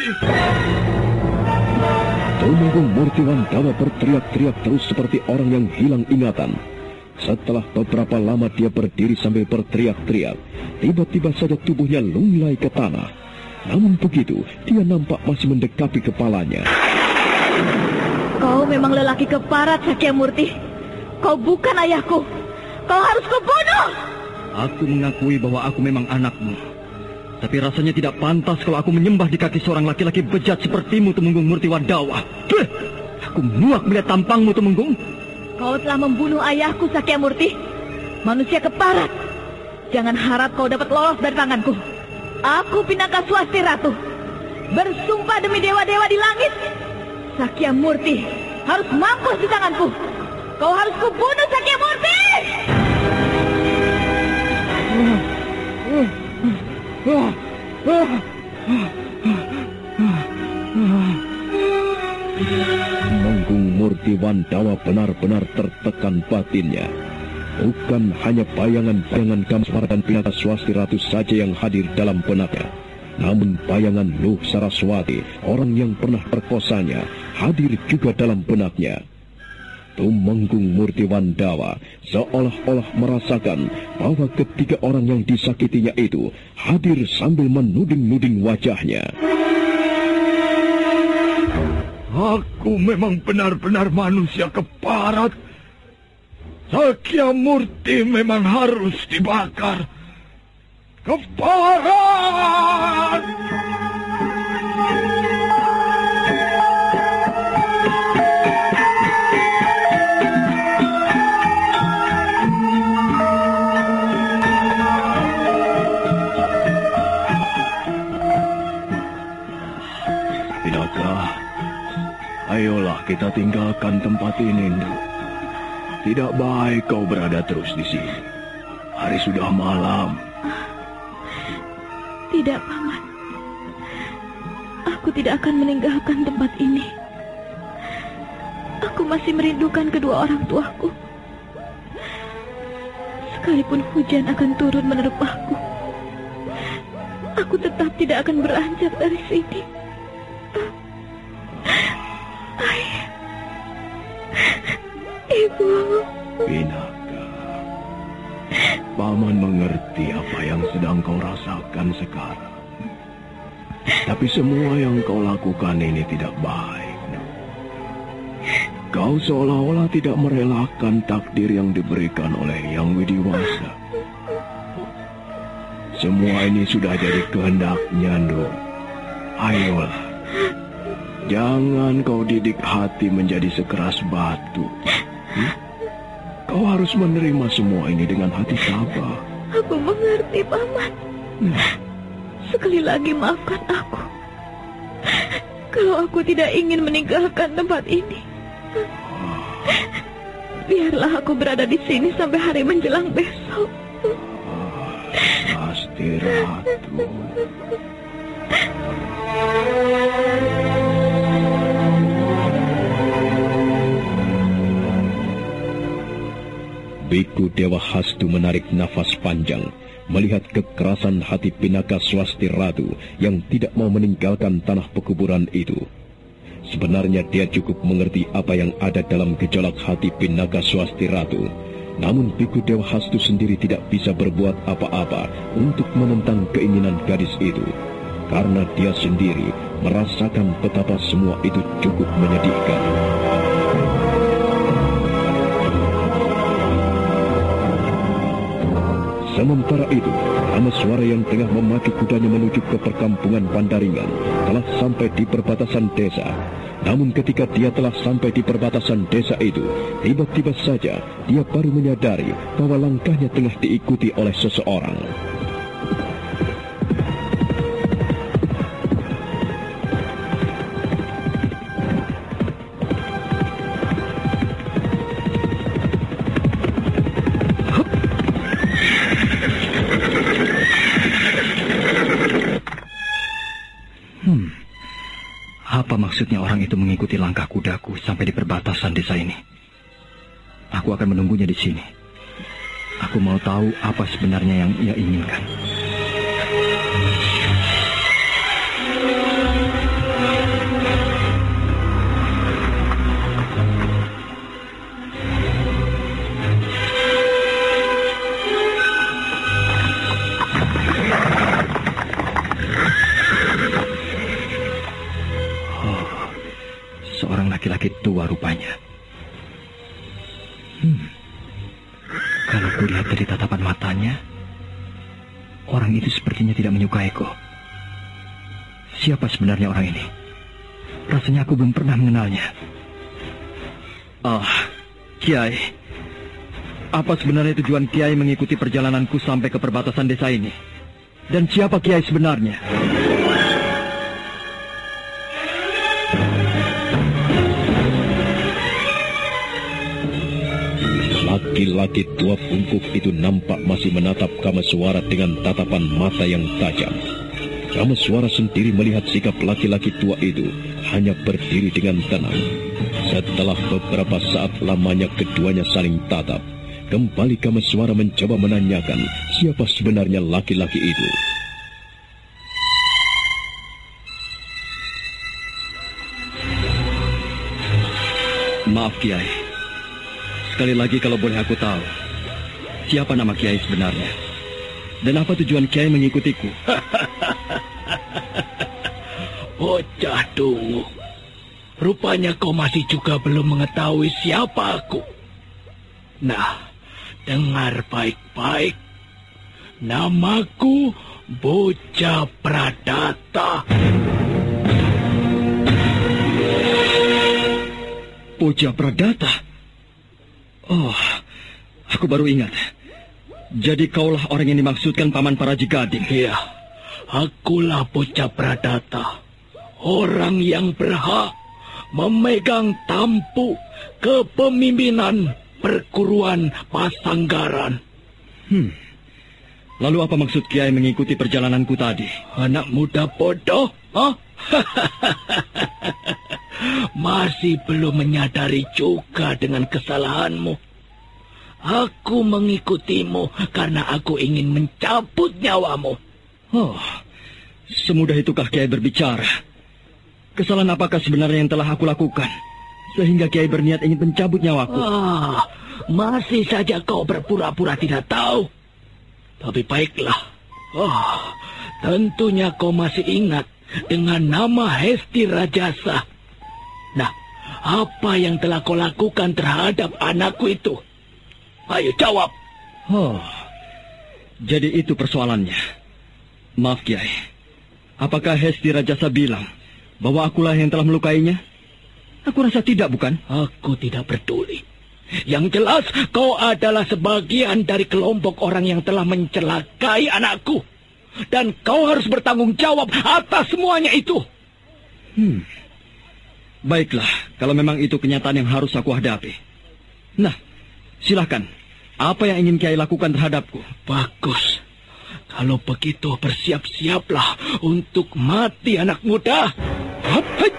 Tumenggung Murti Wandawa berteriak-teriak terus seperti orang yang hilang ingatan. Setelah beberapa lama dia berdiri sambil berteriak-teriak, tiba-tiba saja tubuhnya lunglai ke tanah. Namun begitu, dia nampak masih mendekapi kepalanya.
Kau memang lelaki keparat, Sakya Murti. Kau bukan ayahku. Kau harus kubunuh.
Aku mengakui bahwa aku memang anakmu. Tapi rasanya tidak pantas kalau aku menyembah di kaki seorang laki-laki bejat sepertimu, Tumenggung Murti Wandawa. Bleh! Aku muak melihat tampangmu, Tumenggung.
Kau telah membunuh ayahku, Sakya Murti. Manusia keparat. Jangan harap kau dapat lolos dari tanganku. Aku Pinaka Swasti Ratu. Bersumpah demi dewa-dewa di langit. Sakya Murti harus mampus di tanganku. Kau harus kubunuh, Sakya Murti.
Tumenggung Murti Wandawa benar-benar tertekan batinnya. Bukan hanya bayangan-bayangan Kameswara dan Pinaka Swasti Ratu saja yang hadir dalam benaknya, namun bayangan Luh Saraswati, orang yang pernah perkosanya, hadir juga dalam benaknya. Tumenggung Murti Wandawa seolah-olah merasakan bahwa ketiga orang yang disakitinya itu hadir sambil menuding-nuding wajahnya.
Aku memang benar-benar manusia keparat. Sakya Murti memang harus dibakar. Keparat!
Pinaka, ayolah kita tinggalkan tempat ini, Nduk. Tidak baik kau berada terus di sini. Hari sudah malam.
Tidak, Paman. Aku tidak akan meninggalkan tempat ini. Aku masih merindukan kedua orang tuaku. Sekalipun hujan akan turun menerpaku, aku tetap tidak akan beranjak dari sini. Ayah. Ibu.
Pinaka, Paman mengerti apa yang sedang kau rasakan sekarang. Tapi semua yang kau lakukan ini tidak baik. Kau seolah-olah tidak merelakan takdir yang diberikan oleh Yang Widiwasa. Semua ini sudah jadi kehendaknya, Nduk. Ayolah. Jangan kau didik hati menjadi sekeras batu. Hmm? Kau harus menerima semua ini dengan hati sabar.
Aku mengerti, Paman.
Hmm.
Sekali lagi maafkan aku. Kalau aku tidak ingin meninggalkan tempat ini, biarlah aku berada di sini sampai hari menjelang besok.
Pasti Ratu.
Biku Dewa Hastu menarik nafas panjang, melihat kekerasan hati Pinaka Swasti Ratu yang tidak mau meninggalkan tanah pekuburan itu. Sebenarnya dia cukup mengerti apa yang ada dalam gejolak hati Pinaka Swasti Ratu. Namun Biku Dewa Hastu sendiri tidak bisa berbuat apa-apa untuk menentang keinginan gadis itu. Karena dia sendiri merasakan betapa semua itu cukup menyedihkan. Sementara itu, Kameswara yang tengah memacu kudanya menuju ke perkampungan Pandaringan telah sampai di perbatasan desa. Namun ketika dia telah sampai di perbatasan desa itu, tiba-tiba saja dia baru menyadari bahwa langkahnya tengah diikuti oleh seseorang.
Apa maksudnya orang itu mengikuti langkah kudaku sampai di perbatasan desa ini? Aku akan menunggunya di sini. Aku mau tahu apa sebenarnya yang ia inginkan. Laki-laki tua rupanya. Hmm. Kalau kulihat dari tatapan matanya, orang itu sepertinya tidak menyukaiku. Siapa sebenarnya orang ini? Rasanya aku belum pernah mengenalnya. Ah, Kiai. Apa sebenarnya tujuan Kiai mengikuti perjalananku sampai ke perbatasan desa ini? Dan siapa Kiai sebenarnya?
Laki-laki tua bungkuk itu nampak masih menatap Kameswara dengan tatapan mata yang tajam. Kameswara sendiri melihat sikap laki-laki tua itu hanya berdiri dengan tenang. Setelah beberapa saat lamanya keduanya saling tatap, Kembali Kameswara mencoba menanyakan siapa sebenarnya laki-laki itu.
Maaf Kiai, sekali lagi kalau boleh aku tahu, siapa nama Kiai sebenarnya? Dan apa tujuan Kiai mengikutiku?
Bocah dungu, rupanya kau masih juga belum mengetahui siapa aku. Nah, dengar baik-baik. Namaku Bocah Pradata.
Bocah Pradata? Oh, aku baru ingat. Jadi kaulah orang yang dimaksudkan Paman Paraji Gading.
Iya, akulah Bocah Pradata. Orang yang berhak memegang tampuk kepemimpinan perguruan Pasanggaran.
Hmm. Lalu apa maksud Kiai mengikuti perjalananku tadi?
Anak muda bodoh, huh? Masih belum menyadari juga dengan kesalahanmu. Aku mengikutimu karena aku ingin mencabut nyawamu.
Oh, semudah itukah Kiai berbicara? Kesalahan apakah sebenarnya yang telah aku lakukan sehingga Kiai berniat ingin mencabut nyawaku?
Ah, masih saja kau berpura-pura tidak tahu. Tapi baiklah. Oh, tentunya kau masih ingat dengan nama Hesti Rajasa. Nah, apa yang telah kau lakukan terhadap anakku itu? Ayo jawab.
Oh, jadi itu persoalannya. Maaf Kiai, apakah Hesti Rajasa bilang bahwa akulah yang telah melukainya? Aku rasa tidak, bukan?
Aku tidak peduli. Yang jelas kau adalah sebagian dari kelompok orang yang telah mencelakai anakku. Dan kau harus bertanggung jawab atas semuanya itu.
Hmm. Baiklah, kalau memang itu kenyataan yang harus aku hadapi. Nah, silakan. Apa yang ingin Kiai lakukan terhadapku?
Bagus. Kalau begitu bersiap-siaplah untuk mati anak muda. Hop, hei.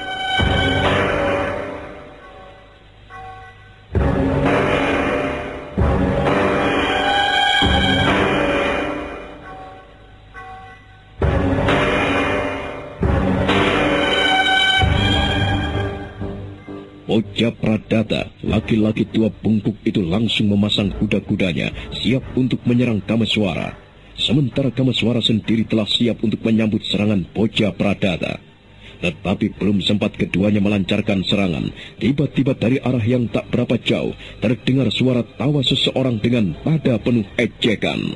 Bocah Pradata, laki-laki tua bungkuk itu langsung memasang kuda-kudanya siap untuk menyerang Kameswara. Sementara Kameswara sendiri telah siap untuk menyambut serangan Bocah Pradata. Tetapi belum sempat keduanya melancarkan serangan, tiba-tiba dari arah yang tak berapa jauh terdengar suara tawa seseorang dengan nada penuh ejekan.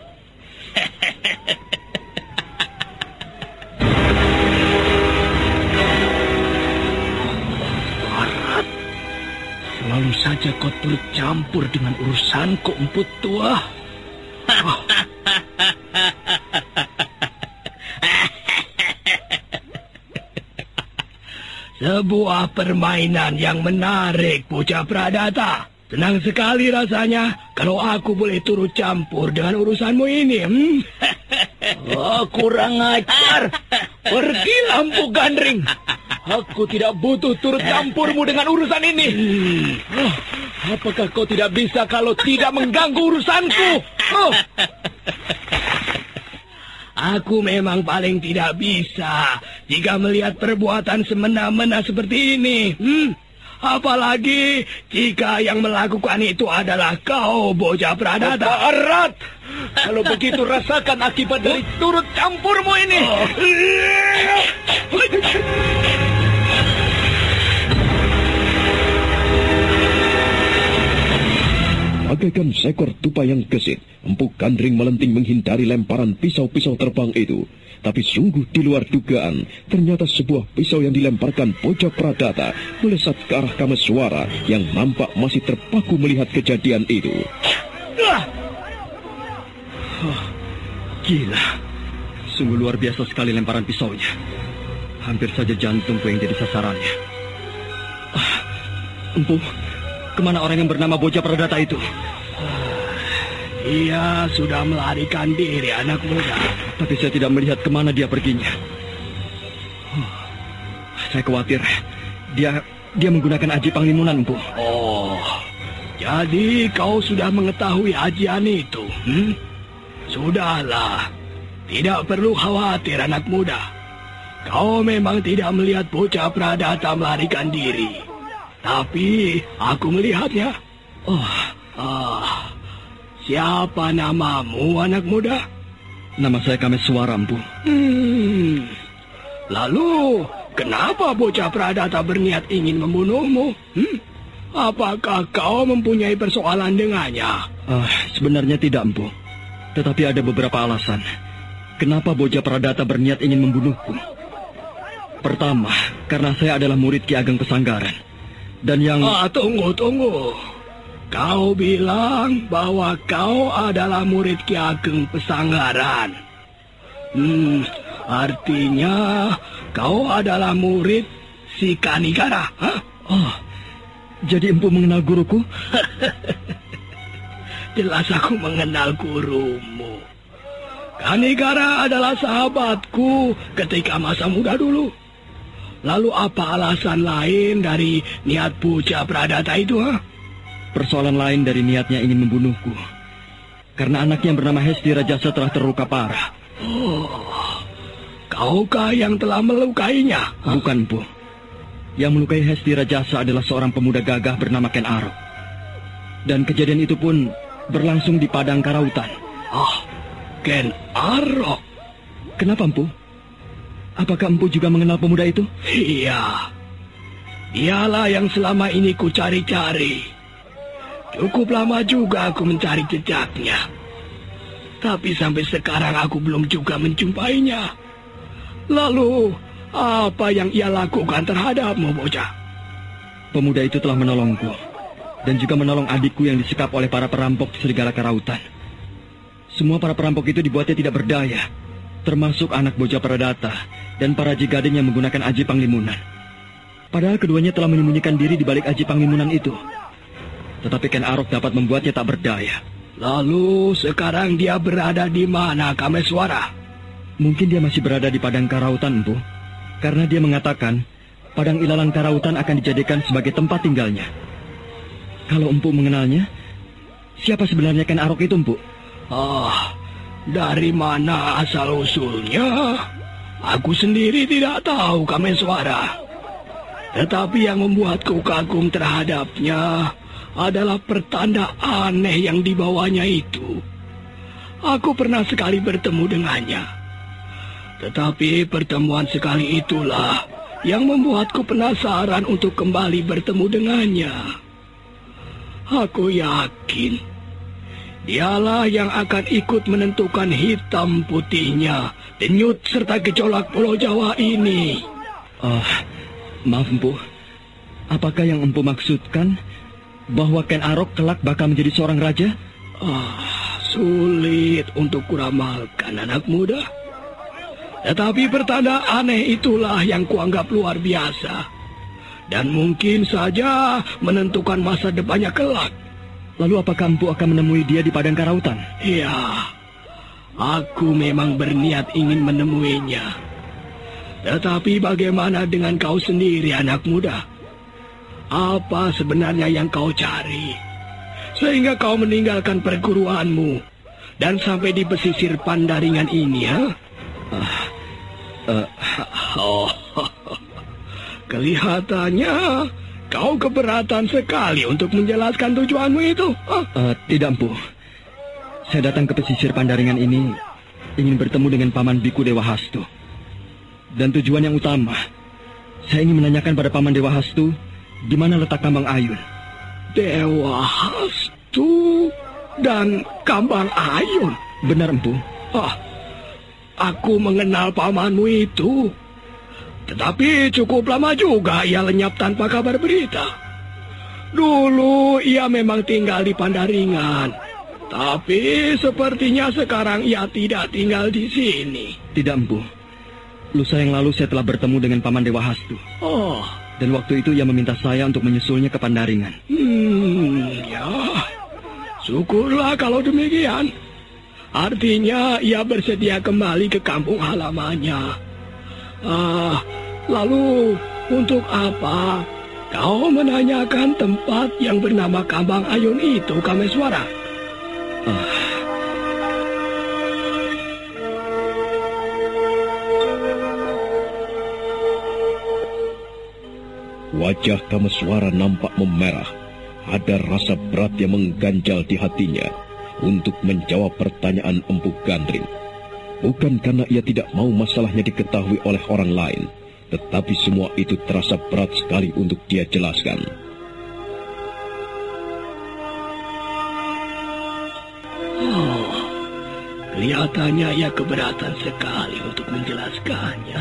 Selalu saja kau turut campur dengan urusanku, emput tua. Oh. Sebuah permainan yang menarik, Bocah Pradata. Senang sekali rasanya kalau aku boleh turut campur dengan urusanmu ini. Hmm? Oh, kurang ajar. Pergi lampu gandring. Aku tidak butuh turut campurmu dengan urusan ini. Oh, apakah kau tidak bisa kalau tidak mengganggu urusanku? Oh. Aku memang paling tidak bisa jika melihat perbuatan semena-mena seperti ini. Hmm? Apalagi jika yang melakukan itu adalah kau, Bocah Pradata. Erat. Kalau begitu rasakan akibat dari turut campurmu ini. Oh.
Bagaikan seekor tupai yang gesit, Empu Gandring melenting menghindari lemparan pisau-pisau terbang itu. Tapi sungguh di luar dugaan, ternyata sebuah pisau yang dilemparkan Bocah Pradata melesat ke arah Kameswara yang nampak masih terpaku melihat kejadian itu.
Oh, gila, sungguh luar biasa sekali lemparan pisaunya. Hampir saja jantungku yang jadi sasarannya. Ah, Empu, kemana orang yang bernama Bocah Pradata itu?
Ia sudah melarikan diri, anak muda.
Tapi saya tidak melihat kemana dia perginya. Oh, saya khawatir dia dia menggunakan aji panglimunan, Empu.
Oh, Jadi kau sudah mengetahui ajian itu, hmm? Sudahlah, tidak perlu khawatir anak muda. Kau memang tidak melihat bocah Pradata melarikan diri. Tapi aku melihatnya.
Oh,
ah, siapa namamu anak muda?
Nama saya Kameswara, Empu.
Hmm, lalu kenapa bocah Pradata berniat ingin membunuhmu? Hmm? Apakah kau mempunyai persoalan dengannya?
Uh, sebenarnya tidak, Empu. Tetapi ada beberapa alasan. Kenapa bocah Pradata berniat ingin membunuhku? Pertama, karena saya adalah murid Ki Ageng Pesanggaran. Dan yang...
Ah, tunggu, tunggu. Kau bilang bahwa kau adalah murid Ki Ageng Pesanggaran. Hmm, artinya kau adalah murid si Kanigara, hah?
Oh, jadi Empu mengenal guruku?
Jelas aku mengenal gurumu. Kanigara adalah sahabatku ketika masa muda dulu. Lalu apa alasan lain dari niat bocah Pradata itu, ha?
Persoalan lain dari niatnya ingin membunuhku. Karena anaknya yang bernama Hesti Rajasa telah terluka parah.
Oh, kaukah yang telah melukainya? Ha?
Bukan, Bu. Yang melukai Hesti Rajasa adalah seorang pemuda gagah bernama Ken Arok. Dan kejadian itu pun berlangsung di Padang Karautan.
Oh, Ken Arok.
Kenapa, Empu? Apakah Empu juga mengenal pemuda itu?
Iya. Dialah yang selama ini ku cari-cari. Cukup lama juga aku mencari jejaknya. Tapi sampai sekarang aku belum juga menjumpainya. Lalu, apa yang ia lakukan terhadapmu, bocah?
Pemuda itu telah menolongku. Dan juga menolong adikku yang disekap oleh para perampok di Serigala Karautan. Semua para perampok itu dibuatnya tidak berdaya. Termasuk anak bocah Pradata dan para Jigading yang menggunakan aji panglimunan. Padahal keduanya telah menyembunyikan diri di balik aji panglimunan itu. Tetapi Ken Arok dapat membuatnya tak berdaya.
Lalu sekarang dia berada di mana, Kameswara?
Mungkin dia masih berada di Padang Karautan, Empu. Karena dia mengatakan Padang Ilalang Karautan akan dijadikan sebagai tempat tinggalnya. Kalau Empu mengenalnya, siapa sebenarnya Ken Arok itu, Empu?
Ah, dari mana asal-usulnya? Aku sendiri tidak tahu, Kameswara. Tetapi yang membuatku kagum terhadapnya adalah pertanda aneh yang dibawanya itu. Aku pernah sekali bertemu dengannya. Tetapi pertemuan sekali itulah yang membuatku penasaran untuk kembali bertemu dengannya. Aku yakin dialah yang akan ikut menentukan hitam putihnya, denyut serta gejolak Pulau Jawa ini.
Oh, maaf, Empu. Apakah yang Empu maksudkan bahwa Ken Arok kelak bakal menjadi seorang raja?
Ah, sulit untuk kuramalkan, anak muda. Tetapi pertanda aneh itulah yang kuanggap luar biasa. Dan mungkin saja menentukan masa depannya kelak.
Lalu apakah Empu akan menemui dia di Padang Karautan?
Iya, aku memang berniat ingin menemuinya. Tetapi bagaimana dengan kau sendiri, anak muda? Apa sebenarnya yang kau cari? Sehingga kau meninggalkan perguruanmu dan sampai di pesisir Pandaringan ini, ha?
Uh, uh,
oh, kelihatannya kau keberatan sekali untuk menjelaskan tujuanmu itu. Huh?
Uh, tidak, Empu. Saya datang ke pesisir Pandaringan ini ingin bertemu dengan Paman Biku Dewa Hastu. Dan tujuan yang utama, saya ingin menanyakan pada Paman Dewa Hastu di mana letak Kambang Ayun.
Dewa Hastu dan Kambang Ayun?
Benar, Empu.
Ah, aku mengenal pamanmu itu. Tetapi cukup lama juga ia lenyap tanpa kabar berita. Dulu ia memang tinggal di Pandaringan. Tapi sepertinya sekarang ia tidak tinggal di sini.
Tidak, Empu. Lusa yang lalu saya telah bertemu dengan Paman Dewa Hastu.
Oh.
Dan waktu itu ia meminta saya untuk menyusulnya ke Pandaringan.
Hmm, ya. Syukurlah kalau demikian. Artinya ia bersedia kembali ke kampung halamannya. Ah, lalu untuk apa kau menanyakan tempat yang bernama Kambang Ayun itu, Kameswara?
Ah.
Wajah Kameswara nampak memerah. Ada rasa berat yang mengganjal di hatinya untuk menjawab pertanyaan Empu Gandring. Bukan karena ia tidak mau masalahnya diketahui oleh orang lain, tetapi semua itu terasa berat sekali untuk dia jelaskan.
Oh, kelihatannya ia keberatan sekali untuk menjelaskannya.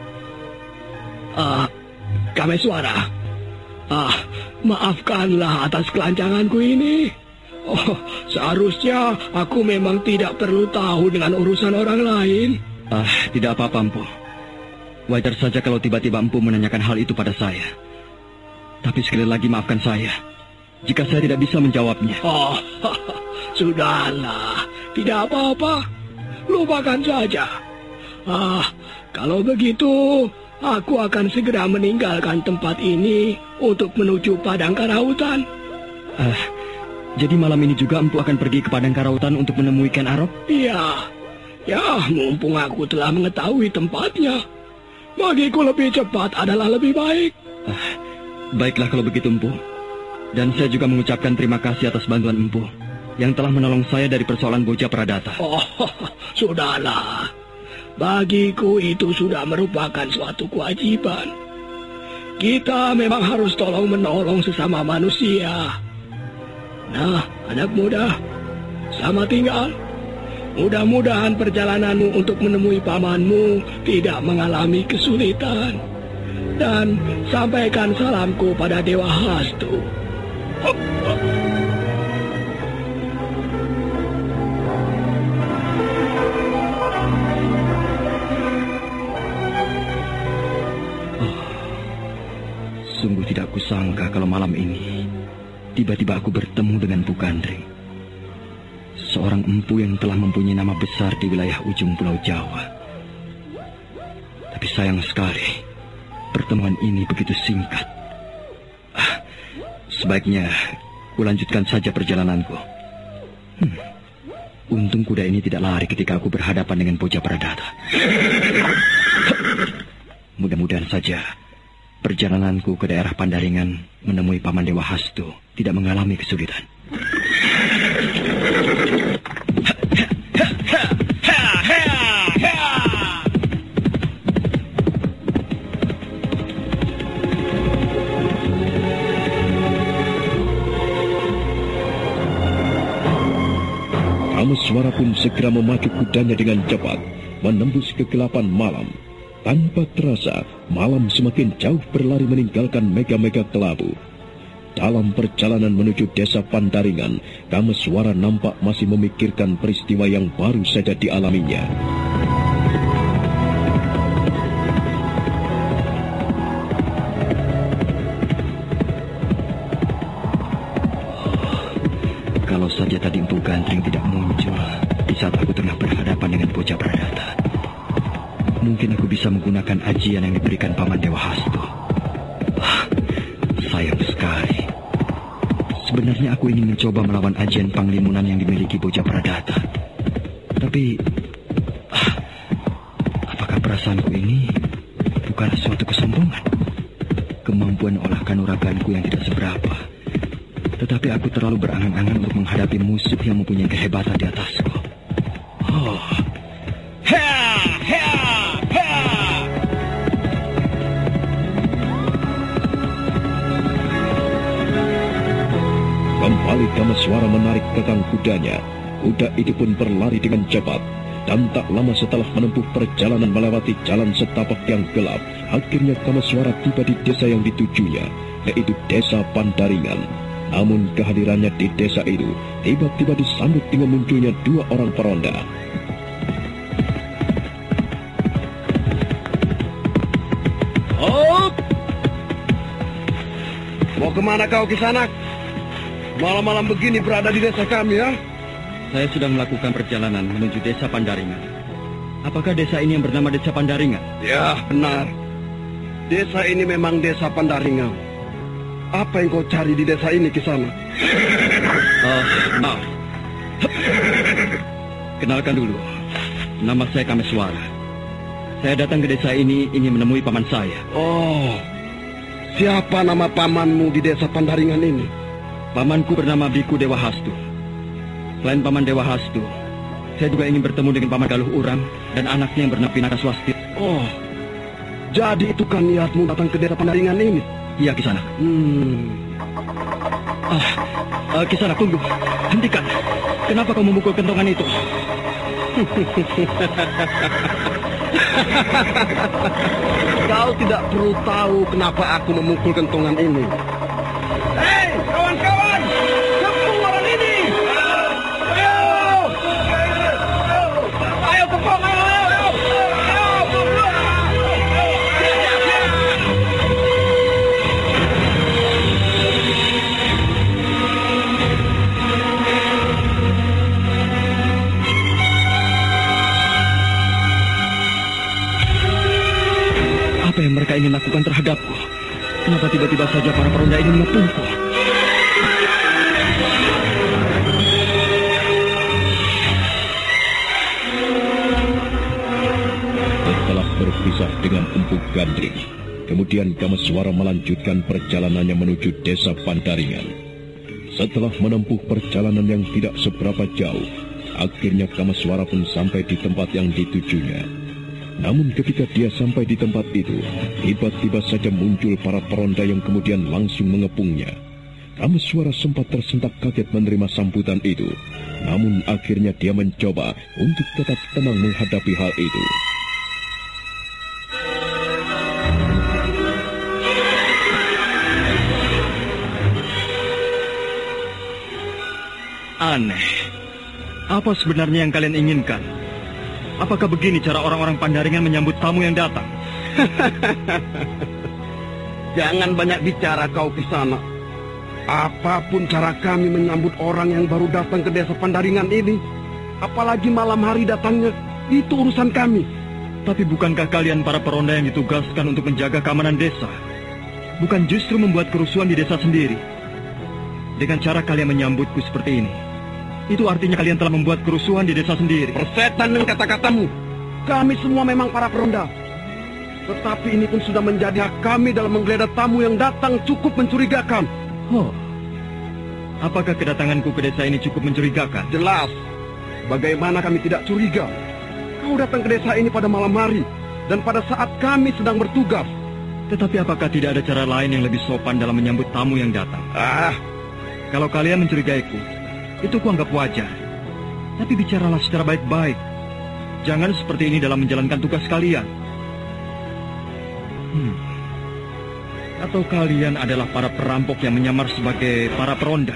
Ah, Kameswara, ah, maafkanlah atas kelancanganku ini. Oh, seharusnya aku memang tidak perlu tahu dengan urusan orang lain.
Ah, tidak apa-apa, Empu. Wajar saja kalau tiba-tiba Empu menanyakan hal itu pada saya. Tapi sekali lagi maafkan saya jika saya tidak bisa menjawabnya.
Oh, sudahlah, tidak apa-apa. Lupakan saja. Ah, kalau begitu, aku akan segera meninggalkan tempat ini untuk menuju Padang Karautan.
Ah, jadi malam ini juga Empu akan pergi ke Padang Karautan untuk menemui Ken Arok?
Iya, ya mumpung aku telah mengetahui tempatnya, bagiku lebih cepat adalah lebih baik.
Ah, baiklah kalau begitu, Empu. Dan saya juga mengucapkan terima kasih atas bantuan Empu yang telah menolong saya dari persoalan Boja Pradata.
Oh, sudahlah. Bagiku itu sudah merupakan suatu kewajiban. Kita memang harus tolong-menolong sesama manusia. Nah, anak muda, selamat tinggal. Mudah-mudahan perjalananmu untuk menemui pamanmu tidak mengalami kesulitan. Dan sampaikan salamku pada Dewa Hastu. Hop, hop.
Sungguh tidak kusangka kalau malam ini tiba-tiba aku bertemu dengan Empu Gandring, seorang empu yang telah mempunyai nama besar di wilayah ujung Pulau Jawa. Tapi sayang sekali, pertemuan ini begitu singkat. Ah, sebaiknya kulanjutkan saja perjalananku. Hmm, untung kuda ini tidak lari ketika aku berhadapan dengan Boja Pradata. Mudah-mudahan saja perjalananku ke daerah Pandaringan menemui Paman Dewa Hastu tidak mengalami kesulitan.
Kameswara pun segera memacu kudanya dengan cepat, menembus kegelapan malam. Tanpa terasa, malam semakin jauh berlari meninggalkan mega-mega kelabu. Dalam perjalanan menuju desa Pandaringan, Kameswara nampak masih memikirkan peristiwa yang baru saja dialaminya.
Kalau saja tadi Empu Gandring tidak muncul di saat aku tengah berhadapan dengan Boja Pradata, mungkin aku bisa menggunakan ajian yang diberikan Paman Dewa Hastu. Sayang sekali. Sebenarnya aku ingin mencoba melawan ajian panglimunan yang dimiliki Boja Pradata. Tapi, ah, apakah perasaanku ini bukan suatu kesombongan? Kemampuan olah kanuraganku yang tidak seberapa. Tetapi aku terlalu berangan-angan untuk menghadapi musuh yang mempunyai kehebatan di atasku. Oh.
Kembali Kameswara menarik kekang kudanya. Kuda itu pun berlari dengan cepat. Dan tak lama setelah menempuh perjalanan melewati jalan setapak yang gelap, akhirnya Kameswara tiba di desa yang ditujunya, yaitu Desa Pandaringan. Namun kehadirannya di desa itu tiba-tiba disambut dengan munculnya dua orang peronda.
Hop! Mau kemana kau Kisanak? Malam-malam begini berada di desa kami, ya?
Saya sudah melakukan perjalanan menuju Desa Pandaringan. Apakah desa ini yang bernama Desa Pandaringan?
Ya, benar. Desa ini memang Desa Pandaringan. Apa yang kau cari di desa ini, Kisanak?
Uh, maaf. Kenalkan dulu, nama saya Kameswara. Saya datang ke desa ini ingin menemui paman saya.
Oh, siapa nama pamanmu di desa Pandaringan ini?
Pamanku bernama Biku Dewa Hastu. Selain paman Dewa Hastu, saya juga ingin bertemu dengan paman Galuh Uram dan anaknya yang bernama Pinakaswasti.
Oh, jadi itu kan niatmu datang ke desa Pandaringan ini?
Iya, Kisanak.
Hmm.
Ah, uh, Kisanak, tunggu. Hentikan. Kenapa kau memukul kentongan itu?
Kau tidak perlu tahu kenapa aku memukul kentongan ini. Hei, kawan-kawan! Kepung orang ini! Ayo! Ayo kepung, ayo, ayo, ayo!
Apa yang mereka ingin lakukan terhadapku? Kenapa tiba-tiba saja para peronda ini mengepungku?
Setelah berpisah dengan Empu Gandring, kemudian Kameswara melanjutkan perjalanannya menuju desa Pandaringan. Setelah menempuh perjalanan yang tidak seberapa jauh, akhirnya Kameswara pun sampai di tempat yang ditujunya. Namun ketika dia sampai di tempat itu, tiba-tiba saja muncul para peronda yang kemudian langsung mengepungnya. Kameswara sempat tersentak kaget menerima sambutan itu. Namun akhirnya dia mencoba untuk tetap tenang menghadapi hal itu.
Aneh. Apa sebenarnya yang kalian inginkan? Apakah begini cara orang-orang Pandaringan menyambut tamu yang datang?
Jangan banyak bicara kau, Kisanak. Apapun cara kami menyambut orang yang baru datang ke desa Pandaringan ini, apalagi malam hari datangnya, itu urusan kami.
Tapi bukankah kalian para peronda yang ditugaskan untuk menjaga keamanan desa? Bukan justru membuat kerusuhan di desa sendiri? Dengan cara kalian menyambutku seperti ini, itu artinya kalian telah membuat kerusuhan di desa sendiri.
Persetan dengan kata-katamu. Kami semua memang para peronda. Tetapi ini pun sudah menjadi hak kami dalam menggeledah tamu yang datang cukup mencurigakan.
Oh, apakah kedatanganku ke desa ini cukup mencurigakan?
Jelas. Bagaimana kami tidak curiga? Kau datang ke desa ini pada malam hari dan pada saat kami sedang bertugas.
Tetapi apakah tidak ada cara lain yang lebih sopan dalam menyambut tamu yang datang?
Ah,
kalau kalian mencurigaiku, itu kuanggap wajar. Tapi bicaralah secara baik-baik. Jangan seperti ini dalam menjalankan tugas kalian. Hmm. Atau kalian adalah para perampok yang menyamar sebagai para peronda?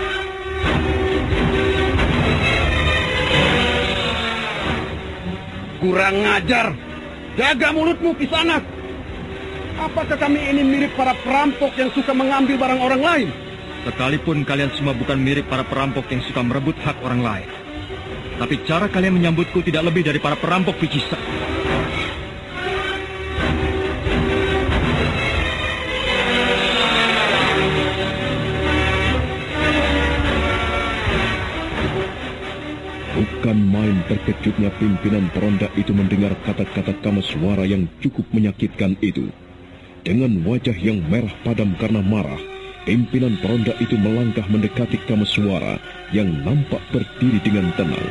Kurang ngajar. Jaga mulutmu, Kisanak. Apakah kami ini mirip para perampok yang suka mengambil barang orang lain?
Sekalipun kalian semua bukan mirip para perampok yang suka merebut hak orang lain. Tapi cara kalian menyambutku tidak lebih dari para perampok picisan.
Bukan main terkejutnya pimpinan peronda itu mendengar kata-kata Kameswara yang cukup menyakitkan itu. Dengan wajah yang merah padam karena marah, pimpinan peronda itu melangkah mendekati Kameswara yang nampak berdiri dengan tenang.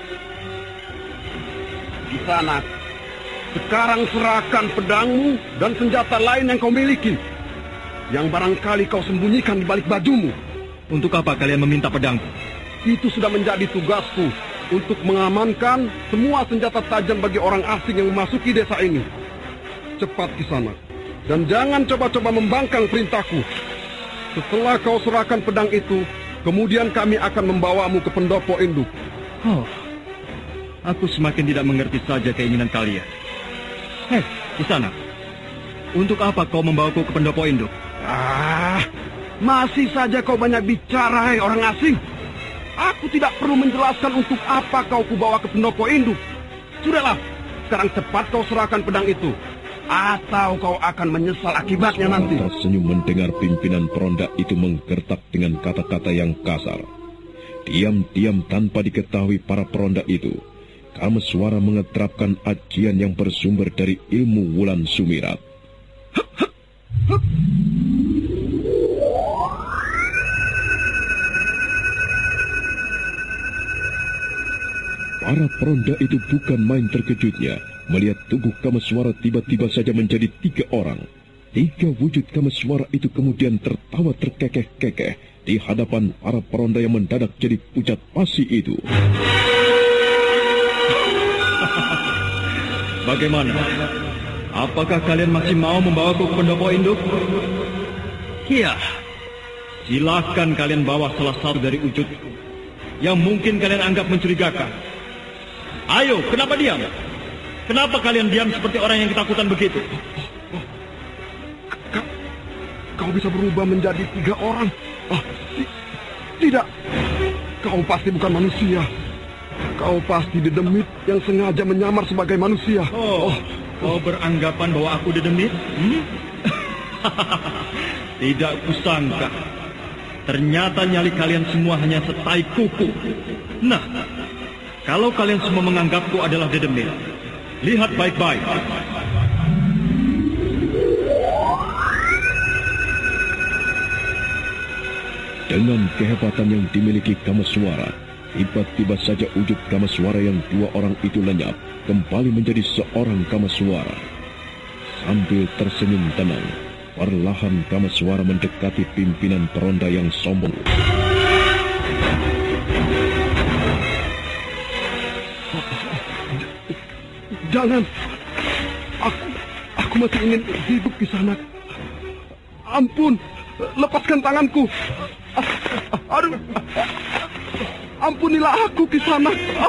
Kisanak, sekarang serahkan pedangmu dan senjata lain yang kau miliki, yang barangkali kau sembunyikan di balik bajumu.
Untuk apa kalian meminta pedangku?
Itu sudah menjadi tugasku untuk mengamankan semua senjata tajam bagi orang asing yang memasuki desa ini. Cepat, Kisanak, dan jangan coba-coba membangkang perintahku. Setelah kau serahkan pedang itu, kemudian kami akan membawamu ke pendopo induk.
Oh, aku semakin tidak mengerti saja keinginan kalian. Hei, Kisanak, untuk apa kau membawaku ke pendopo induk?
Ah, masih saja kau banyak bicara, hei orang asing. Aku tidak perlu menjelaskan untuk apa kau kubawa ke pendopo induk. Sudahlah, sekarang cepat kau serahkan pedang itu. atau kau akan menyesal akibatnya nanti.
Tersenyum mendengar pimpinan peronda itu menggertak dengan kata-kata yang kasar. Diam-diam tanpa diketahui para peronda itu, Kameswara mengeterapkan ajian yang bersumber dari ilmu Wulan Sumirat. Para peronda itu bukan main terkejutnya melihat tubuh Kameswara tiba-tiba saja menjadi tiga orang. Tiga wujud Kameswara itu kemudian tertawa terkekeh-kekeh di hadapan para peronda yang mendadak jadi pucat pasi itu.
Bagaimana? Apakah kalian masih mau membawaku ke pendopo induk? Iya. Silakan kalian bawa salah satu dari wujud yang mungkin kalian anggap mencurigakan. Ayo, kenapa diam? Kenapa kalian diam seperti orang yang ketakutan begitu?
Oh, oh. Kau, kau bisa berubah menjadi tiga orang? Oh, ti tidak. Kau pasti bukan manusia. Kau pasti dedemit yang sengaja menyamar sebagai manusia.
Oh, oh. Kau beranggapan bahwa aku dedemit? Hmm? Tidak kusangka. Ternyata nyali kalian semua hanya setai kuku. Nah, kalau kalian semua menganggapku adalah dedemit, lihat baik-baik.
Dengan kehebatan yang dimiliki Kameswara, tiba-tiba saja wujud Kameswara yang dua orang itu lenyap, kembali menjadi seorang Kameswara. Sambil tersenyum tenang, perlahan Kameswara mendekati pimpinan peronda yang sombong.
Jangan, aku, aku masih ingin hidup di sana. Ampun, lepaskan tanganku. Aduh, ampunilah aku di sana.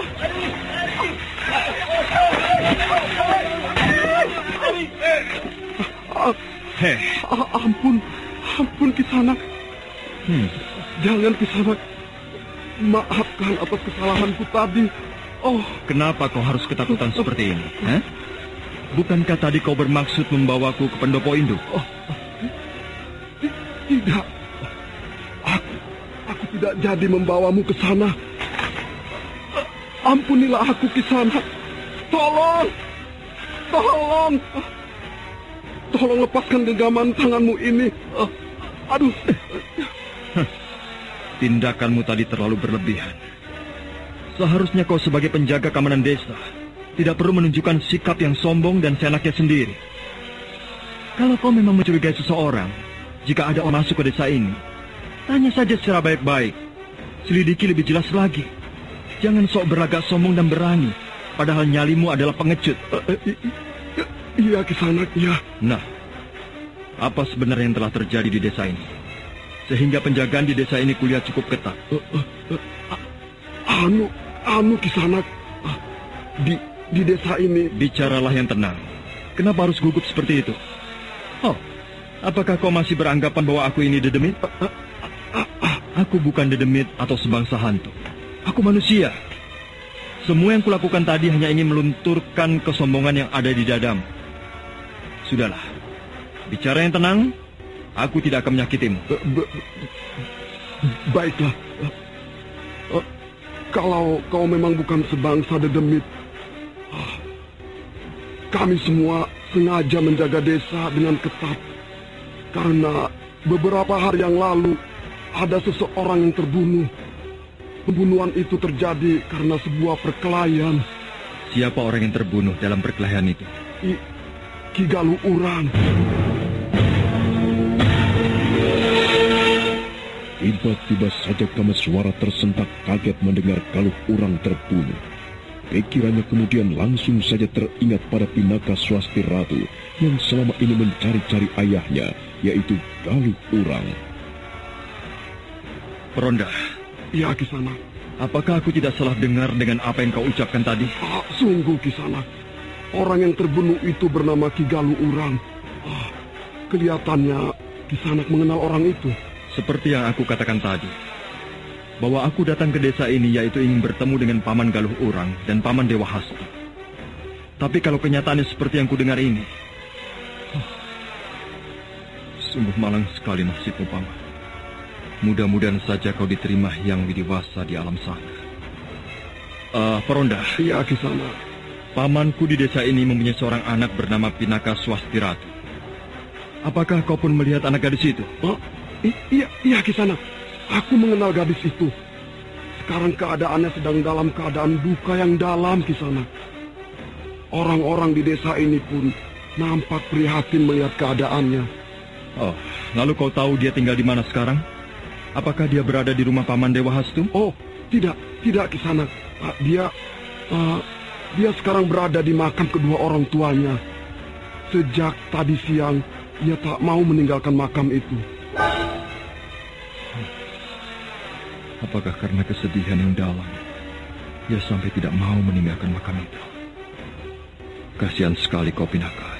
Heh,
ampun, ampun Kisanak.
Hmm.
Jangan Kisanak. Maafkan atas kesalahanku tadi. Oh,
kenapa kau harus ketakutan oh, seperti ini? Hah? Bukankah tadi kau bermaksud membawaku ke pendopo induk?
Oh, tidak. Aku, aku tidak jadi membawamu ke sana. Ampunilah aku Kisanak. Tolong, tolong, tolong lepaskan genggaman tanganmu ini. Aduh.
Tindakanmu tadi terlalu berlebihan. Seharusnya kau sebagai penjaga keamanan desa tidak perlu menunjukkan sikap yang sombong dan seenaknya sendiri. Kalau kau memang mencurigai seseorang, jika ada orang masuk ke desa ini, tanya saja secara baik-baik. Selidiki lebih jelas lagi. Jangan sok berlagak sombong dan berani, padahal nyalimu adalah pengecut.
Iya, Kisanak, iya.
Nah, apa sebenarnya yang telah terjadi di desa ini? Sehingga penjagaan di desa ini kulihat cukup ketat.
Uh, uh, uh, anu, anu Kisanak, uh, di di desa ini.
Bicaralah yang tenang. Kenapa harus gugup seperti itu? Oh, apakah kau masih beranggapan bahwa aku ini dedemit? Uh, uh, uh, uh. Aku bukan dedemit atau sebangsa hantu. Aku manusia. Semua yang kulakukan tadi hanya ingin melunturkan kesombongan yang ada di dadamu. Sudahlah, bicara yang tenang. Aku tidak akan menyakitimu.
Baiklah. Kalau kau memang bukan sebangsa dedemit, kami semua sengaja menjaga desa dengan ketat. Karena beberapa hari yang lalu ada seseorang yang terbunuh. Pembunuhan itu terjadi karena sebuah perkelahian.
Siapa orang yang terbunuh dalam perkelahian itu?
I, Ki Galuh Urang.
Tiba-tiba saja Kameswara tersentak kaget mendengar Galuh Urang terbunuh. Pikirannya kemudian langsung saja teringat pada Pinaka Swasti Ratu yang selama ini mencari-cari ayahnya, yaitu Galuh Urang.
Peronda.
Ya, Kisanak.
Apakah aku tidak salah dengar dengan apa yang kau ucapkan tadi?
Ah, sungguh, Kisanak. Orang yang terbunuh itu bernama Ki Galuh Urang. Ah, kelihatannya Kisanak mengenal orang itu.
Seperti yang aku katakan tadi, bahwa aku datang ke desa ini yaitu ingin bertemu dengan Paman Galuh Urang dan Paman Dewa Hasta. Tapi kalau kenyataannya seperti yang kudengar ini, Sungguh malang sekali nasibmu, Paman. Mudah-mudahan saja kau diterima yang widiwasa di alam sana. Uh, Peronda.
Iya, Kisana.
Pamanku di desa ini mempunyai seorang anak bernama Pinaka Swasti Ratu. Apakah kau pun melihat anak gadis itu?
Oh, i- iya, iya, Kisana. Aku mengenal gadis itu. Sekarang keadaannya sedang dalam keadaan duka yang dalam, Kisana. Orang-orang di desa ini pun nampak prihatin melihat keadaannya.
Oh, lalu kau tahu dia tinggal di mana sekarang? Apakah dia berada di rumah Paman Dewa Hastu?
Oh, tidak, tidak, Kisana. Uh, dia, uh, dia sekarang berada di makam kedua orang tuanya. Sejak tadi siang, ia tak mau meninggalkan makam itu.
Apakah karena kesedihan yang dalam, ia sampai tidak mau meninggalkan makam itu? Kasihan sekali kau, Pinaka.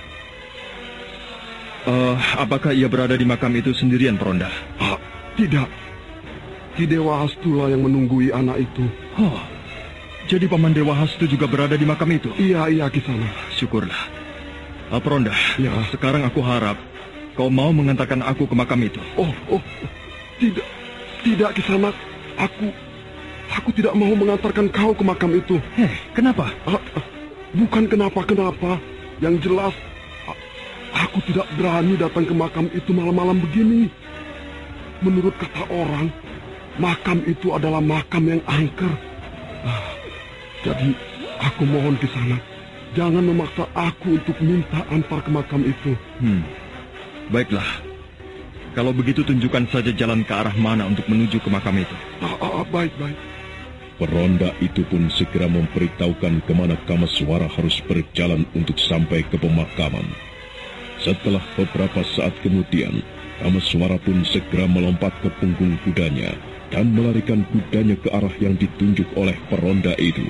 Uh, apakah ia berada di makam itu sendirian, Peronda?
Ah, tidak. Ki Dewa Hastu lah yang menunggui anak itu.
Oh, jadi Paman Dewa Hastu juga berada di makam itu?
Iya, iya, Kisana.
Syukurlah. Uh, Peronda,
ya.
Sekarang aku harap kau mau mengantarkan aku ke makam itu.
Oh, oh, tidak, tidak, Kisana. Aku, aku tidak mau mengantarkan kau ke makam itu.
Hei, kenapa?
Ah, bukan kenapa-kenapa. Yang jelas, aku tidak berani datang ke makam itu malam-malam begini. Menurut kata orang, makam itu adalah makam yang angker. Ah, jadi, aku mohon ke sana. Jangan memaksa aku untuk minta antar ke makam itu.
Hmm, baiklah. Kalau begitu tunjukkan saja jalan ke arah mana untuk menuju ke makam itu.
Ah, ah, baik, baik.
Peronda itu pun segera memberitahukan kemana Kameswara harus berjalan untuk sampai ke pemakaman. Setelah beberapa saat kemudian, Kameswara pun segera melompat ke punggung kudanya dan melarikan kudanya ke arah yang ditunjuk oleh peronda itu.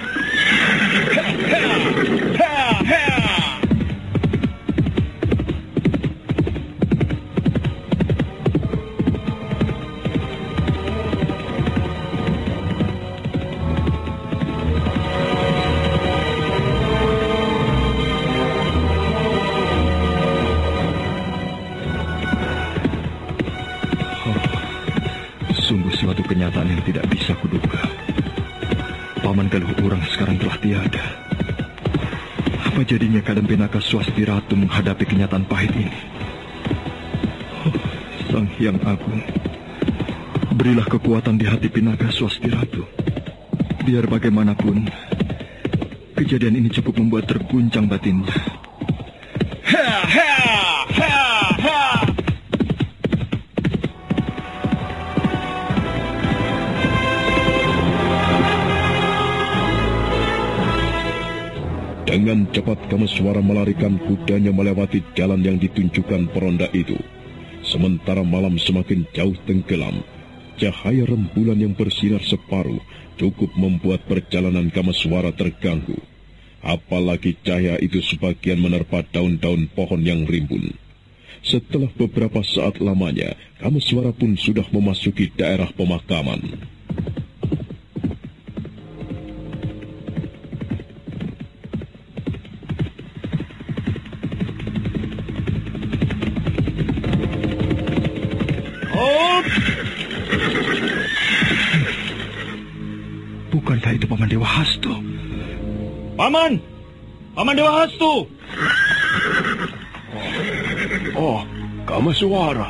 Suatu kenyataan yang tidak bisa kuduga. Paman Galuh Urang sekarang telah tiada. Apa jadinya keadaan Pinaka Swasti Ratu menghadapi kenyataan pahit ini? Oh, Sang Hyang Agung, berilah kekuatan di hati Pinaka Swasti Ratu. Biar bagaimanapun, kejadian ini cukup membuat terguncang batinnya. Ha, ha, ha, ha.
Dengan cepat Kameswara melarikan kudanya melewati jalan yang ditunjukkan peronda itu. Sementara malam semakin jauh tenggelam, cahaya rembulan yang bersinar separuh cukup membuat perjalanan Kameswara terganggu. Apalagi cahaya itu sebagian menerpa daun-daun pohon yang rimbun. Setelah beberapa saat lamanya, Kameswara pun sudah memasuki daerah pemakaman.
Bukankah itu Paman Dewa Hastu? Paman! Paman Dewa Hastu!
Oh, Kameswara.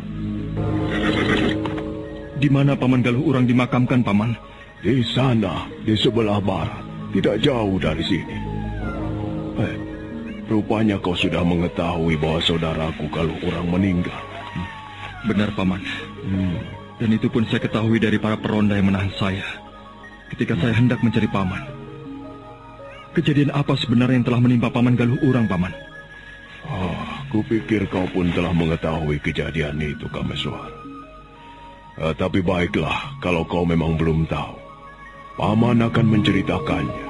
Di mana Paman Galuh Urang dimakamkan, Paman?
Di sana, di sebelah barat. Tidak jauh dari sini. Eh, rupanya kau sudah mengetahui bahwa saudaraku Galuh Urang meninggal.
Hmm, benar, Paman. Hmm. Dan itu pun saya ketahui dari para peronda yang menahan saya ketika saya hendak mencari Paman. Kejadian apa sebenarnya yang telah menimpa Paman Galuh Urang, Paman?
Oh, kupikir kau pun telah mengetahui kejadian itu, Kameswara. Uh, tapi baiklah, kalau kau memang belum tahu, Paman akan menceritakannya.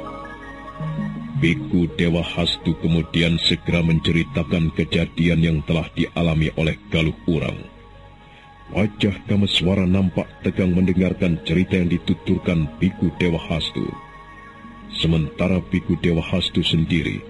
Biku Dewa Hastu kemudian segera menceritakan kejadian yang telah dialami oleh Galuh Urang. Wajah Kameswara nampak tegang mendengarkan cerita yang dituturkan Biku Dewa Hastu. Sementara Biku Dewa Hastu sendiri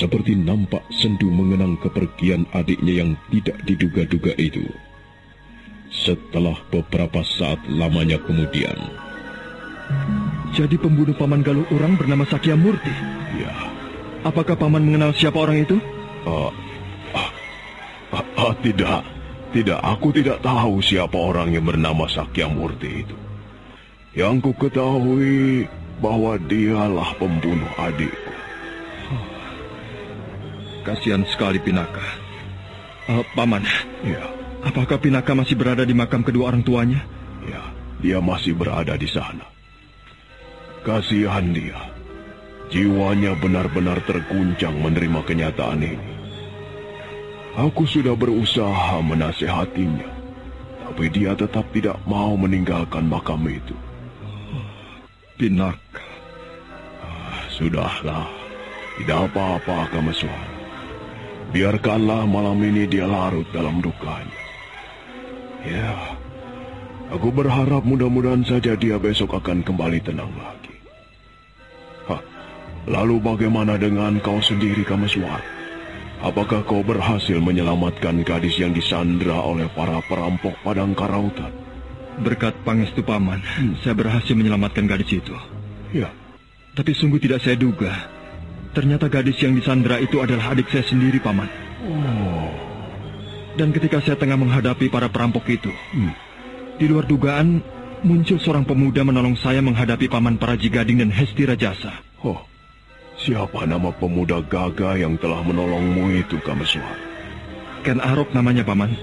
seperti nampak sendu mengenang kepergian adiknya yang tidak diduga-duga itu. Setelah beberapa saat lamanya kemudian...
Jadi pembunuh Paman Galuh Urang bernama Sakya Murti?
Ya.
Apakah Paman mengenal siapa orang itu?
Uh, uh, uh, uh, tidak, tidak. Aku tidak tahu siapa orang yang bernama Sakya Murti itu. Yang ku ketahui bahwa dialah pembunuh adikku.
Oh, kasihan sekali Pinaka. Uh, Paman,
ya.
Apakah Pinaka masih berada di makam kedua orang tuanya?
Ya, dia masih berada di sana. Kasihan dia. Jiwanya benar-benar terguncang menerima kenyataan ini. Aku sudah berusaha menasehatinya, tapi dia tetap tidak mau meninggalkan makam itu.
Pinaka.
Ah, sudahlah, tidak apa-apa Kameswara. Biarkanlah malam ini dia larut dalam dukanya. Ya, aku berharap mudah-mudahan saja dia besok akan kembali tenang lagi. Hah, lalu bagaimana dengan kau sendiri Kameswara? Apakah kau berhasil menyelamatkan gadis yang disandra oleh para perampok Padang Karautan?
Berkat pangestu Paman, hmm. saya berhasil menyelamatkan gadis itu.
Ya.
Tapi sungguh tidak saya duga. Ternyata gadis yang disandra itu adalah adik saya sendiri, Paman.
Oh.
Dan ketika saya tengah menghadapi para perampok itu,
hmm.
di luar dugaan, muncul seorang pemuda menolong saya menghadapi Paman Paraji Gading dan Hesti Rajasa.
Oh, siapa nama pemuda gagah yang telah menolongmu itu, Kameswara?
Ken Arok namanya, Paman.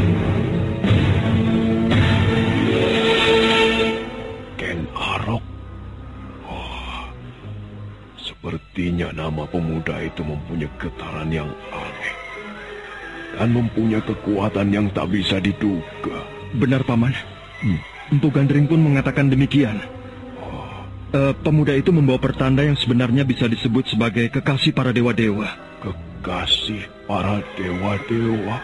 Ken Arok? Oh, sepertinya nama pemuda itu mempunyai getaran yang aneh. Dan mempunyai kekuatan yang tak bisa diduga.
Benar, Paman.
Hmm.
Empu Gandring pun mengatakan demikian.
Oh.
Uh, pemuda itu membawa pertanda yang sebenarnya bisa disebut sebagai kekasih para dewa-dewa.
Kekasih para dewa-dewa?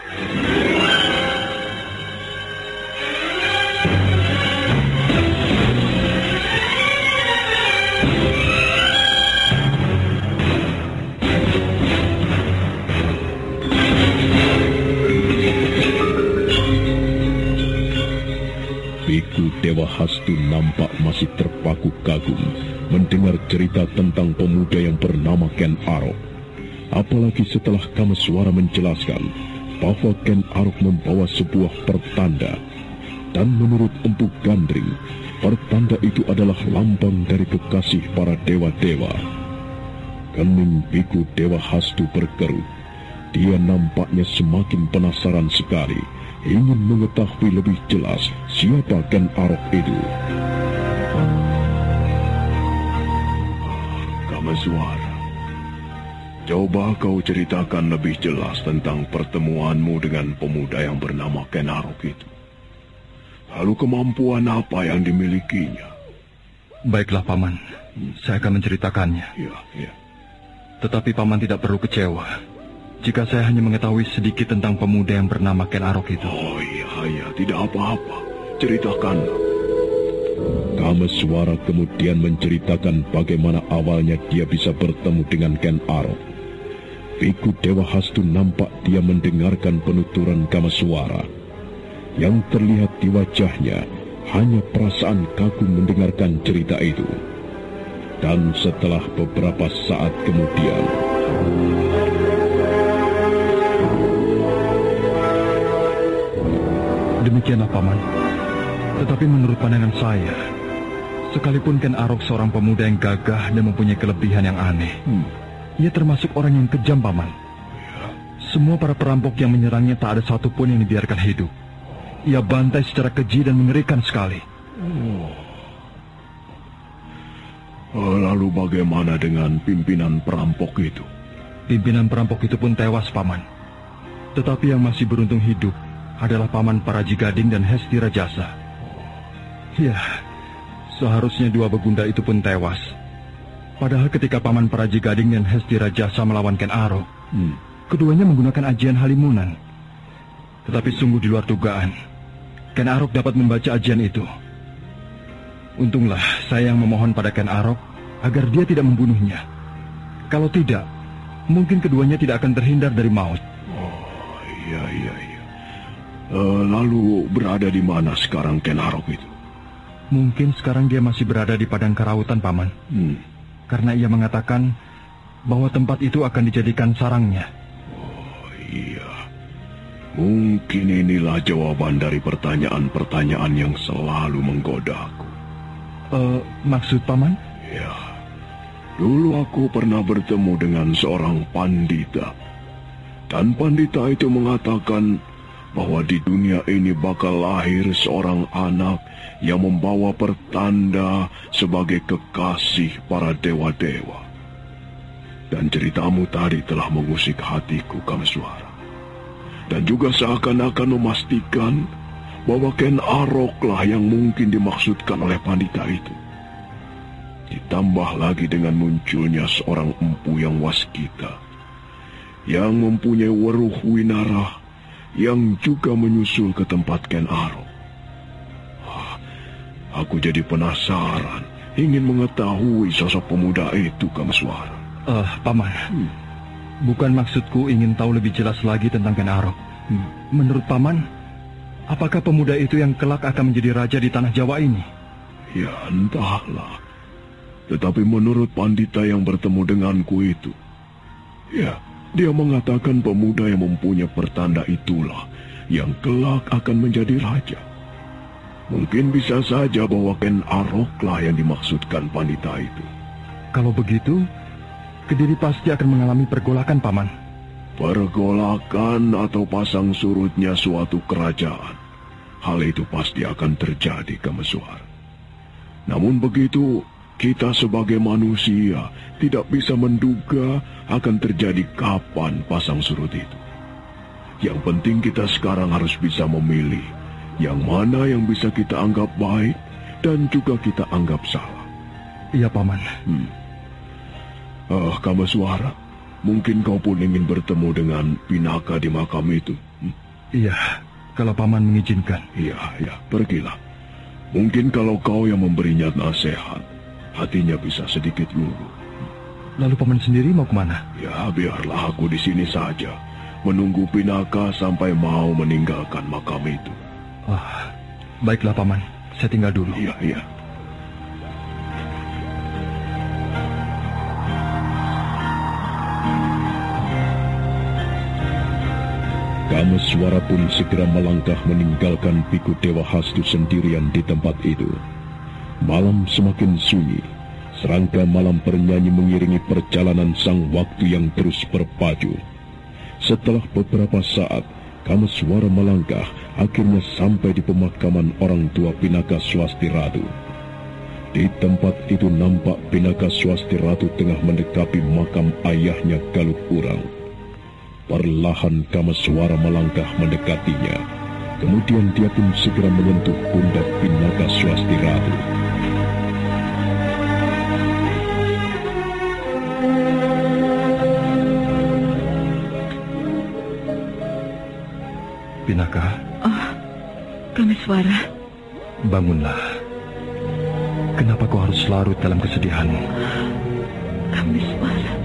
Biku Dewa Hastu nampak masih terpaku kagum mendengar cerita tentang pemuda yang bernama Ken Arok. Apalagi setelah Kameswara menjelaskan bahwa Ken Arok membawa sebuah pertanda. Dan menurut Empu Gandring, pertanda itu adalah lambang dari kekasih para dewa-dewa. Kening Biku Dewa Hastu berkerut. Dia nampaknya semakin penasaran sekali, ingin mengetahui lebih jelas siapa Ken Arok itu. Kameswara, coba kau ceritakan lebih jelas tentang pertemuanmu dengan pemuda yang bernama Ken Arok itu. Lalu kemampuan apa yang dimilikinya?
Baiklah, Paman. Hmm. Saya akan menceritakannya.
Ya, ya.
Tetapi Paman tidak perlu kecewa jika saya hanya mengetahui sedikit tentang pemuda yang bernama Ken Arok itu.
Oh iya, iya, tidak apa-apa. Ceritakan. Kameswara kemudian menceritakan bagaimana awalnya dia bisa bertemu dengan Ken Arok. Biku Dewa Hastu nampak dia mendengarkan penuturan Kameswara. Yang terlihat di wajahnya hanya perasaan kagum mendengarkan cerita itu. Dan setelah beberapa saat kemudian...
Demikianlah, Paman. Tetapi menurut pandangan saya, sekalipun Ken Arok seorang pemuda yang gagah dan mempunyai kelebihan yang aneh, hmm. ia termasuk orang yang kejam, Paman. Ya. Semua para perampok yang menyerangnya tak ada satupun yang dibiarkan hidup. Ia bantai secara keji dan mengerikan sekali.
Oh. Oh, lalu bagaimana dengan pimpinan perampok itu?
Pimpinan perampok itu pun tewas, Paman. Tetapi yang masih beruntung hidup adalah Paman Paraji Gading dan Hesti Rajasa. Ya, seharusnya dua begunda itu pun tewas. Padahal ketika Paman Paraji Gading dan Hesti Rajasa melawan Ken Arok, hmm. keduanya menggunakan ajian halimunan. Tetapi sungguh di luar dugaan, Ken Arok dapat membaca ajian itu. Untunglah saya yang memohon pada Ken Arok agar dia tidak membunuhnya. Kalau tidak, mungkin keduanya tidak akan terhindar dari maut.
Oh, iya, iya, iya. Uh, lalu berada di mana sekarang Ken Arok itu?
Mungkin sekarang dia masih berada di Padang Karautan, Paman.
Hmm.
Karena ia mengatakan bahwa tempat itu akan dijadikan sarangnya.
Oh, iya. Mungkin inilah jawaban dari pertanyaan-pertanyaan yang selalu menggodaku.
Uh, maksud Paman?
Ya. Dulu aku pernah bertemu dengan seorang pandita. Dan pandita itu mengatakan bahwa di dunia ini bakal lahir seorang anak yang membawa pertanda sebagai kekasih para dewa-dewa. Dan ceritamu tadi telah mengusik hatiku, Kameswara. Dan juga seakan-akan memastikan bahwa Ken Aroklah yang mungkin dimaksudkan oleh pandita itu. Ditambah lagi dengan munculnya seorang empu yang waskita, yang mempunyai weruh winarah, yang juga menyusul ke tempat Ken Arok. Ah, aku jadi penasaran, ingin mengetahui sosok pemuda itu, Kameswara.
Eh, uh, Paman, hmm. bukan maksudku ingin tahu lebih jelas lagi tentang Ken Arok. Hmm. Menurut Paman, apakah pemuda itu yang kelak akan menjadi raja di tanah Jawa ini?
Ya, entahlah. Tetapi menurut pandita yang bertemu denganku itu, ya, dia mengatakan pemuda yang mempunyai pertanda itulah yang kelak akan menjadi raja. Mungkin bisa saja bahwa Ken Aroklah yang dimaksudkan pandita itu.
Kalau begitu, Kediri pasti akan mengalami pergolakan, Paman.
Pergolakan atau pasang surutnya suatu kerajaan, hal itu pasti akan terjadi, Kameswara. Namun begitu, kita sebagai manusia tidak bisa menduga akan terjadi kapan pasang surut itu. Yang penting kita sekarang harus bisa memilih yang mana yang bisa kita anggap baik dan juga kita anggap salah.
Iya, Paman.
Hmm. Ah, Kameswara, mungkin kau pun ingin bertemu dengan Pinaka di makam itu. Hmm?
Iya, kalau Paman mengizinkan.
Iya, iya, pergilah. Mungkin kalau kau yang memberinya nasihat, hatinya bisa sedikit luluh.
Lalu Paman sendiri mau kemana?
Ya, biarlah aku di sini saja, menunggu Pinaka sampai mau meninggalkan makam itu.
Oh, baiklah Paman, saya tinggal dulu.
Iya, iya.
Kameswara pun segera melangkah meninggalkan Biku Dewa Hastu sendirian di tempat itu. Malam semakin sunyi, serangga malam bernyanyi mengiringi perjalanan sang waktu yang terus berpacu. Setelah beberapa saat, Kameswara melangkah akhirnya sampai di pemakaman orang tua Pinaka Swasti Ratu. Di tempat itu nampak Pinaka Swasti Ratu tengah mendekati makam ayahnya Galuk Urang. Perlahan Kameswara melangkah mendekatinya. Kemudian dia pun segera menyentuh pundak Pinaka Swasti Ratu.
Pinaka.
Oh, Kameswara.
Bangunlah. Kenapa kau harus larut dalam kesedihanmu?
Kameswara.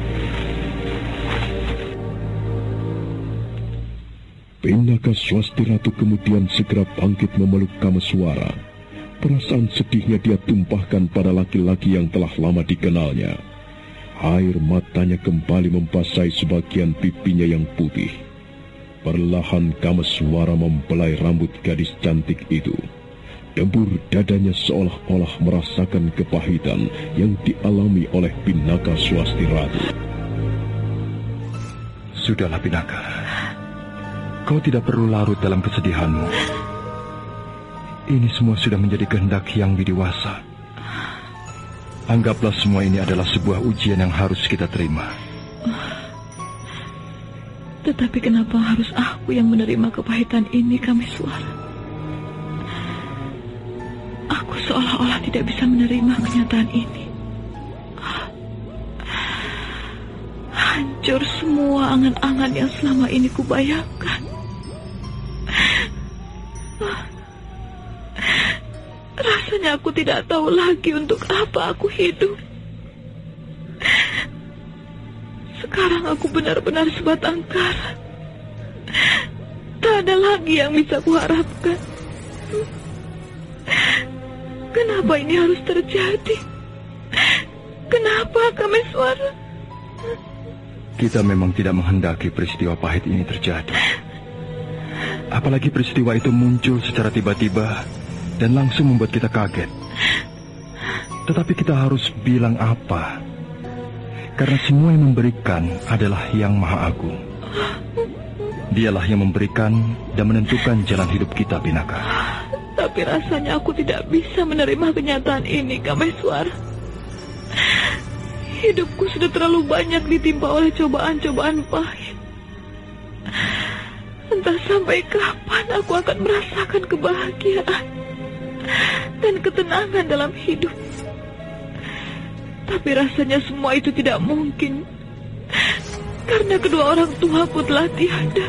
Pinaka Swasti Ratu kemudian segera bangkit memeluk Kameswara. Perasaan sedihnya dia tumpahkan pada laki-laki yang telah lama dikenalnya. Air matanya kembali membasahi sebagian pipinya yang putih. Perlahan Kameswara membelai rambut gadis cantik itu. Dembur dadanya seolah-olah merasakan kepahitan yang dialami oleh Pinaka Swasti Ratu.
Sudahlah Pinaka. Kau tidak perlu larut dalam kesedihanmu. Ini semua sudah menjadi kehendak Hyang Widiwasa. Anggaplah semua ini adalah sebuah ujian yang harus kita terima.
Tetapi kenapa harus aku yang menerima kepahitan ini, Kameswara? Aku seolah-olah tidak bisa menerima kenyataan ini. Hancur semua angan-angan yang selama ini kubayangkan. Rasanya aku tidak tahu lagi untuk apa aku hidup. Sekarang aku benar-benar sebatang kara. Tak ada lagi yang bisa kuharapkan. Kenapa ini harus terjadi? Kenapa Kameswara?
Kita memang tidak menghendaki peristiwa pahit ini terjadi. Apalagi peristiwa itu muncul secara tiba-tiba dan langsung membuat kita kaget. Tetapi kita harus bilang apa? Karena semua yang memberikan adalah Yang Maha Agung. Dialah yang memberikan dan menentukan jalan hidup kita, Pinaka.
Tapi rasanya aku tidak bisa menerima kenyataan ini, Kameswara. Hidupku sudah terlalu banyak ditimpa oleh cobaan-cobaan pahit. Entah sampai kapan aku akan merasakan kebahagiaan dan ketenangan dalam hidup. Tapi rasanya semua itu tidak mungkin, karena kedua orang tuaku telah tiada.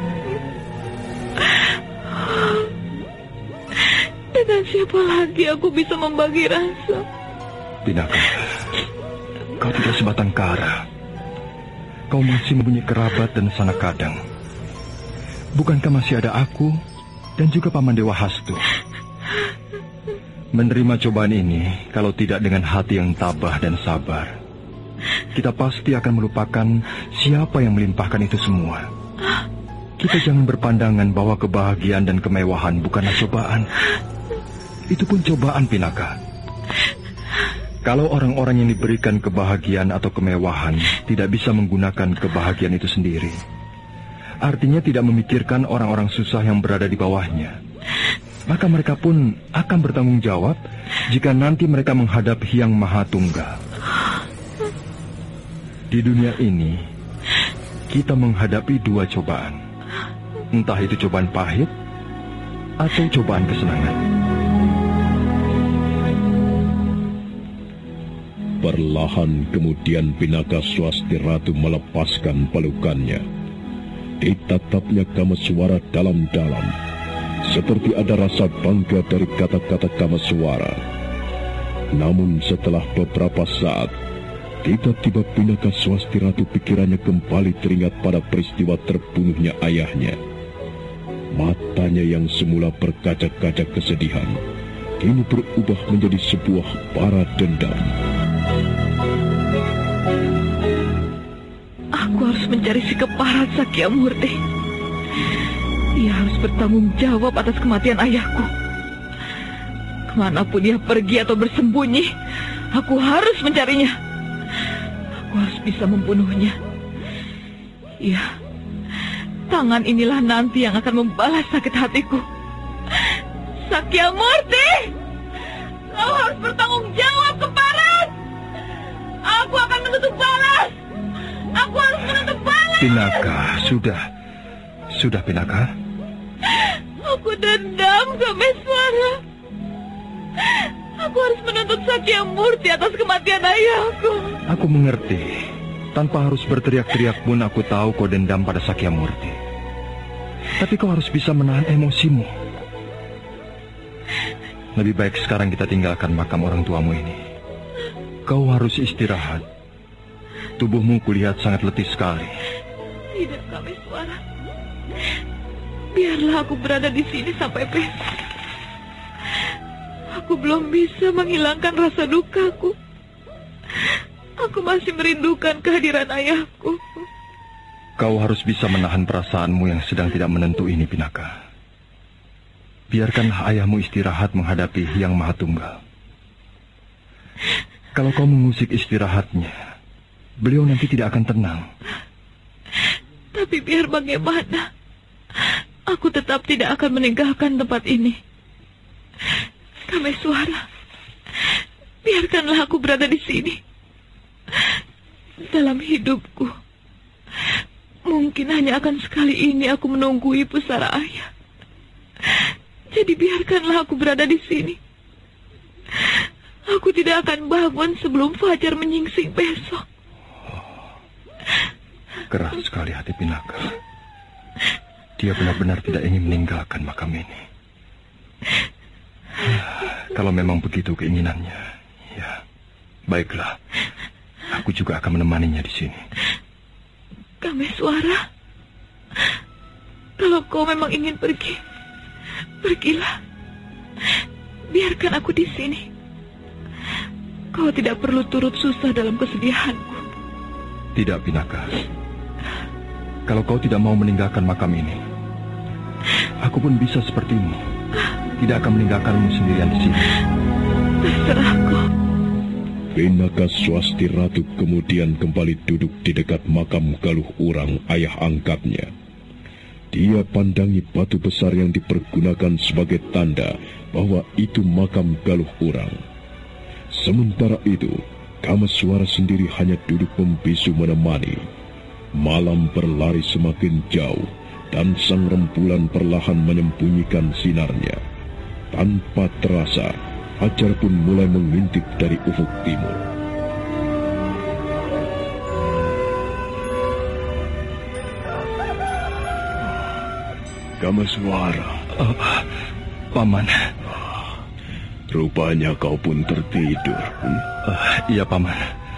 Dengan siapa lagi aku bisa membagi rasa?
Pinaka, kau tidak sebatang kara. Kau masih mempunyai kerabat dan sanak kadang. Bukankah masih ada aku dan juga Paman Dewa Hastu? Menerima cobaan ini, kalau tidak dengan hati yang tabah dan sabar, kita pasti akan melupakan siapa yang melimpahkan itu semua. Kita jangan berpandangan bahwa kebahagiaan dan kemewahan bukanlah cobaan. Itu pun cobaan, Pinaka. Kalau orang-orang yang diberikan kebahagiaan atau kemewahan tidak bisa menggunakan kebahagiaan itu sendiri, artinya tidak memikirkan orang-orang susah yang berada di bawahnya, maka mereka pun akan bertanggung jawab jika nanti mereka menghadap Yang Maha Tunggal. Di dunia ini, kita menghadapi dua cobaan. Entah itu cobaan pahit atau cobaan kesenangan.
Perlahan kemudian Pinaka Swasti Ratu melepaskan pelukannya. Ditatapnya Kameswara dalam-dalam, seperti ada rasa bangga dari kata-kata Kameswara. Namun setelah beberapa saat, tiba-tiba Pinaka Swasti Ratu pikirannya kembali teringat pada peristiwa terbunuhnya ayahnya. Matanya yang semula berkaca-kaca kesedihan, kini berubah menjadi sebuah bara dendam.
Aku harus mencari si keparat Sakyamurti. Ia harus bertanggung jawab atas kematian ayahku. Kemanapun dia pergi atau bersembunyi, aku harus mencarinya. Aku harus bisa membunuhnya. Iya, tangan inilah nanti yang akan membalas sakit hatiku. Sakyamurti, kau harus bertanggung jawab, keparat. Aku akan menuntut balas. Aku harus menuntut balas.
Pinaka, sudah. Sudah, Pinaka.
Aku dendam, Kameswara. Aku harus menuntut Sakyamurti atas kematian ayahku.
Aku mengerti. Tanpa harus berteriak-teriak pun aku tahu kau dendam pada Sakyamurti. Tapi kau harus bisa menahan emosimu. Lebih baik sekarang kita tinggalkan makam orang tuamu ini. Kau harus istirahat. Tubuhmu kulihat sangat letih sekali.
Tidak, Kameswara. Biarlah aku berada di sini sampai besok. Aku belum bisa menghilangkan rasa dukaku. Aku masih merindukan kehadiran ayahku.
Kau harus bisa menahan perasaanmu yang sedang tidak menentu ini, Pinaka. Biarkanlah ayahmu istirahat menghadapi Yang Maha Tunggal. Kalau kau mengusik istirahatnya, beliau nanti tidak akan tenang.
Tapi biar bagaimana, aku tetap tidak akan meninggalkan tempat ini. Kameswara, biarkanlah aku berada di sini. Dalam hidupku, mungkin hanya akan sekali ini aku menunggui pusara ayah. Jadi biarkanlah aku berada di sini. Aku tidak akan bangun sebelum fajar menyingsing besok.
Keras sekali hati Pinaka. Dia benar-benar tidak ingin meninggalkan makam ini. Kalau memang begitu keinginannya, ya, baiklah. Aku juga akan menemaninya di sini.
Kameswara, kalau kau memang ingin pergi, pergilah. Biarkan aku di sini. Kau tidak perlu turut susah dalam kesedihanku.
Tidak, Pinaka. Kalau kau tidak mau meninggalkan makam ini, aku pun bisa sepertimu. Tidak akan meninggalkanmu sendirian di sini.
Terserah kau.
Pinaka Swasti Ratu kemudian kembali duduk di dekat makam Galuh Urang, ayah angkatnya. Dia pandangi batu besar yang dipergunakan sebagai tanda bahwa itu makam Galuh Urang. Sementara itu, Kameswara sendiri hanya duduk membisu menemani. Malam berlari semakin jauh, dan sang rembulan perlahan menyembunyikan sinarnya. Tanpa terasa, fajar pun mulai mengintip dari ufuk timur.
Kameswara.
Uh, Paman.
Rupanya kau pun tertidur. Hmm?
Uh, iya, Paman.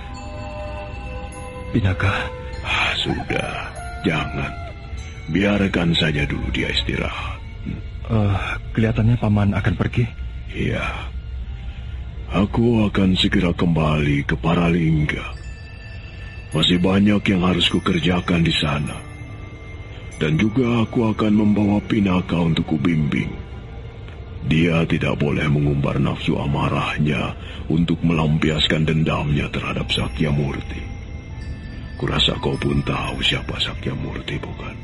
Pinaka.
Ah, sudah, jangan. Biarkan saja dulu dia istirahat.
Hmm? Uh, kelihatannya Paman akan pergi.
Iya. Aku akan segera kembali ke Paralingga. Masih banyak yang harus kukerjakan di sana. Dan juga aku akan membawa Pinaka untuk kubimbing. Dia tidak boleh mengumbar nafsu amarahnya untuk melampiaskan dendamnya terhadap Sakyamurti. Kurasa kau pun tahu siapa Sakyamurti, bukan?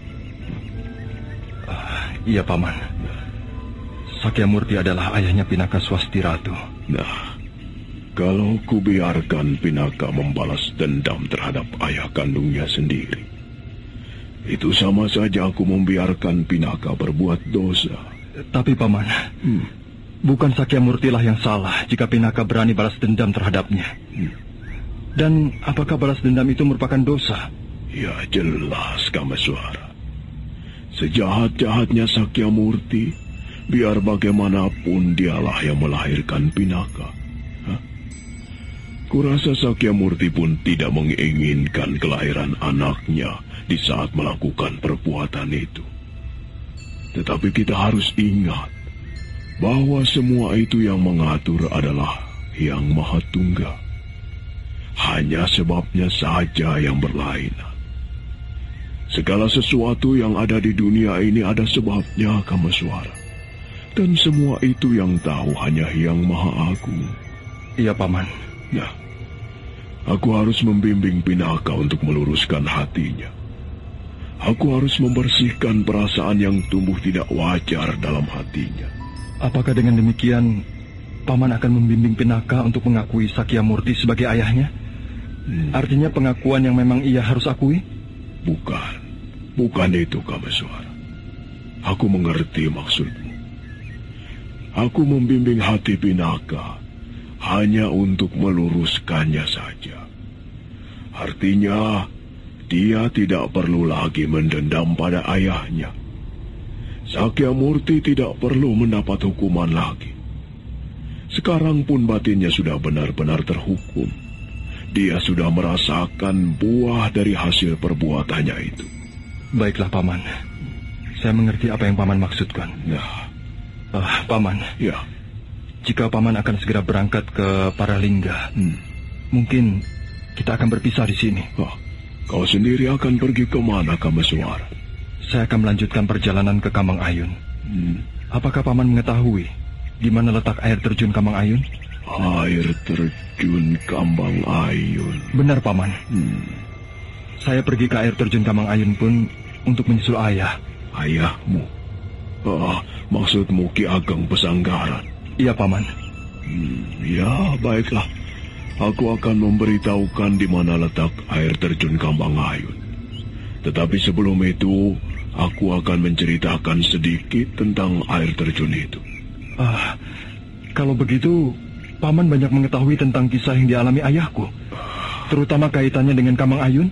Uh, iya, Paman. Sakyamurti adalah ayahnya Pinaka Swasti Ratu.
Nah, kalau kubiarkan Pinaka membalas dendam terhadap ayah kandungnya sendiri, itu sama saja aku membiarkan Pinaka berbuat dosa.
Tapi Paman, hmm. bukan Sakyamurti lah yang salah jika Pinaka berani balas dendam terhadapnya. Hmm. Dan apakah balas dendam itu merupakan dosa?
Ya jelas, Kameswara. Sejahat-jahatnya Sakyamurti, biar bagaimanapun dialah yang melahirkan Pinaka. Hah? Kurasa Sakyamurti pun tidak menginginkan kelahiran anaknya di saat melakukan perbuatan itu. Tetapi kita harus ingat bahwa semua itu yang mengatur adalah Yang Maha Tunggal. Hanya sebabnya saja yang berlainan. Segala sesuatu yang ada di dunia ini ada sebabnya, Kameswara. Dan semua itu yang tahu hanya Yang Maha Agung.
Iya, Paman.
Nah, aku harus membimbing Pinaka untuk meluruskan hatinya. Aku harus membersihkan perasaan yang tumbuh tidak wajar dalam hatinya.
Apakah dengan demikian, Paman akan membimbing Pinaka untuk mengakui Sakyamurti sebagai ayahnya? Hmm. Artinya pengakuan yang memang ia harus akui?
Bukan. Bukan itu, Kameswara. Aku mengerti maksudmu. Aku membimbing hati Pinaka hanya untuk meluruskannya saja. Artinya, dia tidak perlu lagi mendendam pada ayahnya. Sakyamurti tidak perlu mendapat hukuman lagi. Sekarang pun batinnya sudah benar-benar terhukum. Dia sudah merasakan buah dari hasil perbuatannya itu.
Baiklah, Paman. Saya mengerti apa yang Paman maksudkan.
Nah,
uh, Paman.
Ya.
Jika Paman akan segera berangkat ke Paralingga, hmm. mungkin kita akan berpisah di sini.
Oh. Kau sendiri akan pergi ke mana, Kameswara?
Saya akan melanjutkan perjalanan ke Kambang Ayun. Hmm. Apakah Paman mengetahui di mana letak air terjun Kambang Ayun?
Air terjun Kambang Ayun.
Benar, Paman.
Hmm.
Saya pergi ke air terjun Kambang Ayun pun untuk menyusul ayah.
Ayahmu? Oh, maksudmu Ki Ageng Pesanggaran?
Iya, Paman.
Hmm, ya, baiklah. Aku akan memberitahukan di mana letak air terjun Kambang Ayun. Tetapi sebelum itu, aku akan menceritakan sedikit tentang air terjun itu.
Ah, kalau begitu, Paman banyak mengetahui tentang kisah yang dialami ayahku, terutama kaitannya dengan Kambang Ayun.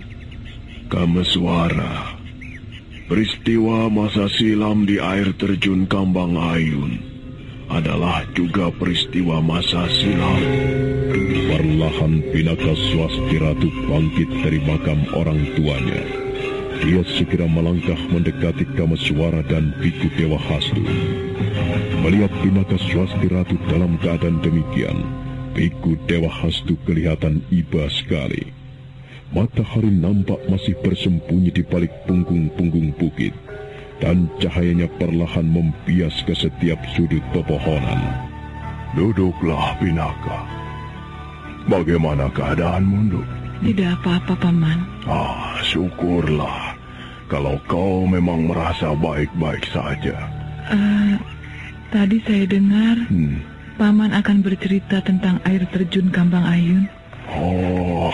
Kameswara, peristiwa masa silam di air terjun Kambang Ayun adalah juga peristiwa masa silam.
Perlahan Pinaka Swasti Ratu bangkit dari makam orang tuanya. Dia segera melangkah mendekati Kameswara dan Biku Dewa Hastu. Melihat Pinaka Swasti Ratu dalam keadaan demikian, Biku Dewa Hastu kelihatan iba sekali. Matahari nampak masih bersembunyi di balik punggung-punggung bukit, dan cahayanya perlahan membias ke setiap sudut pepohonan.
Duduklah, Pinaka. Bagaimana keadaanmu, Nduk?
Tidak apa-apa, Paman.
Ah, syukurlah. Kalau kau memang merasa baik-baik saja.
Uh, tadi saya dengar
hmm.
Paman akan bercerita tentang air terjun Kambang Ayun.
Oh,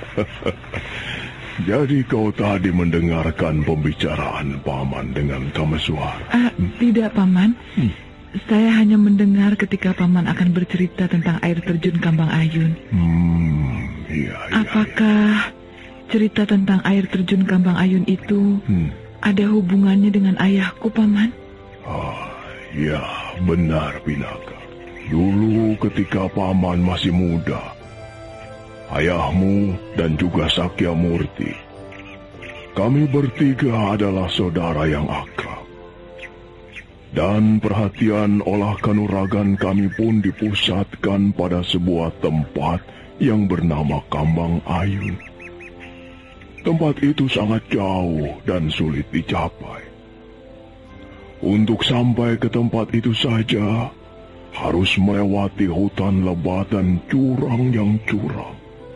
jadi kau tadi mendengarkan pembicaraan Paman dengan Kameswara?
Uh, hmm? Tidak, Paman. Hmm. Saya hanya mendengar ketika Paman akan bercerita tentang air terjun Kambang Ayun.
Hmm, iya, iya.
Apakah cerita tentang air terjun Kambang Ayun itu hmm. ada hubungannya dengan ayahku, Paman?
Ah, ya, benar, Pinaka. Dulu ketika Paman masih muda, ayahmu dan juga Sakya Murti, kami bertiga adalah saudara yang akrab. Dan perhatian olah kanuragan kami pun dipusatkan pada sebuah tempat yang bernama Kambang Ayun. Tempat itu sangat jauh dan sulit dicapai. Untuk sampai ke tempat itu saja, harus melewati hutan lebat dan jurang yang curam.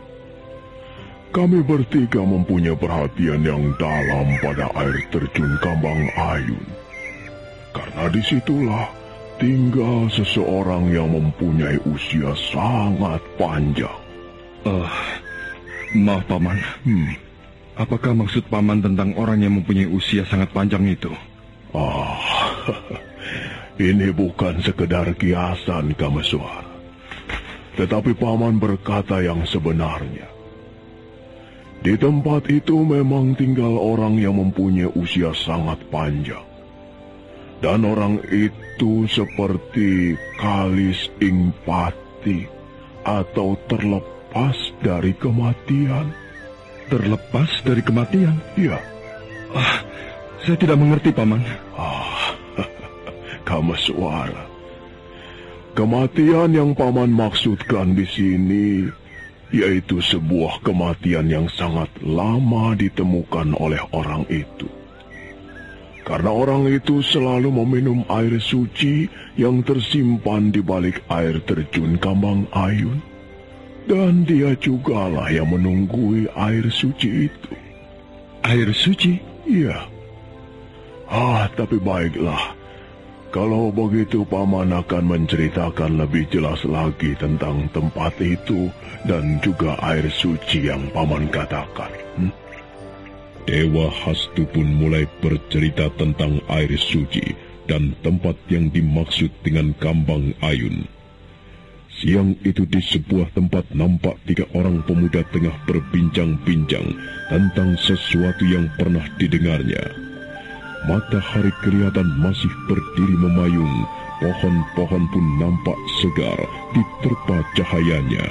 Kami bertiga mempunyai perhatian yang dalam pada air terjun Kambang Ayun. Karena disitulah tinggal seseorang yang mempunyai usia sangat panjang.
Uh, maaf, Paman. Hmm. Apakah maksud Paman tentang orang yang mempunyai usia sangat panjang itu?
Ah, ini bukan sekedar kiasan, Kameswara. Tetapi Paman berkata yang sebenarnya. Di tempat itu memang tinggal orang yang mempunyai usia sangat panjang. Dan orang itu seperti kalis ing pati atau terlepas dari kematian.
Terlepas dari kematian?
Iya.
Ah, saya tidak mengerti, Paman.
Ah, Kameswara. Kematian yang Paman maksudkan di sini yaitu sebuah kematian yang sangat lama ditemukan oleh orang itu. Karena orang itu selalu meminum air suci yang tersimpan di balik air terjun Kambang Ayun. Dan dia jugalah yang menunggui air suci itu.
Air suci?
Iya. Ah, tapi baiklah. Kalau begitu Paman akan menceritakan lebih jelas lagi tentang tempat itu dan juga air suci yang Paman katakan. Hmm?
Dewa Hastu pun mulai bercerita tentang air suci dan tempat yang dimaksud dengan Kambang Ayun. Siang itu di sebuah tempat nampak tiga orang pemuda tengah berbincang-bincang tentang sesuatu yang pernah didengarnya. Matahari kelihatan masih berdiri memayung, pohon-pohon pun nampak segar diterpa cahayanya.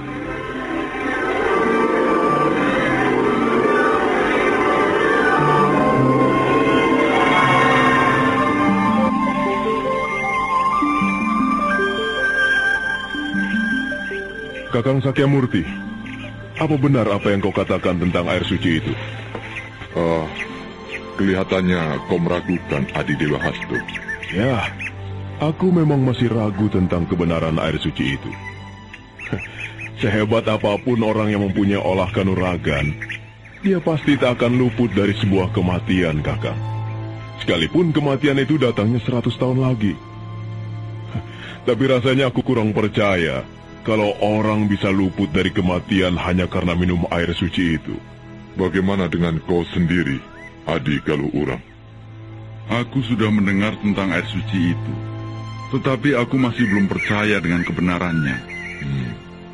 Kakang Sakya Murti, apa benar apa yang kau katakan tentang air suci itu?
Uh, kelihatannya kau meragukan Adi Dewa Hastu.
Ya, aku memang masih ragu tentang kebenaran air suci itu. Sehebat apapun orang yang mempunyai olah kanuragan, dia pasti tak akan luput dari sebuah kematian, Kakang. Sekalipun kematian itu datangnya seratus tahun lagi. Tapi rasanya aku kurang percaya kalau orang bisa luput dari kematian hanya karena minum air suci itu.
Bagaimana dengan kau sendiri, Adi Galuh Urang?
Aku sudah mendengar tentang air suci itu, tetapi aku masih belum percaya dengan kebenarannya.
Hmm.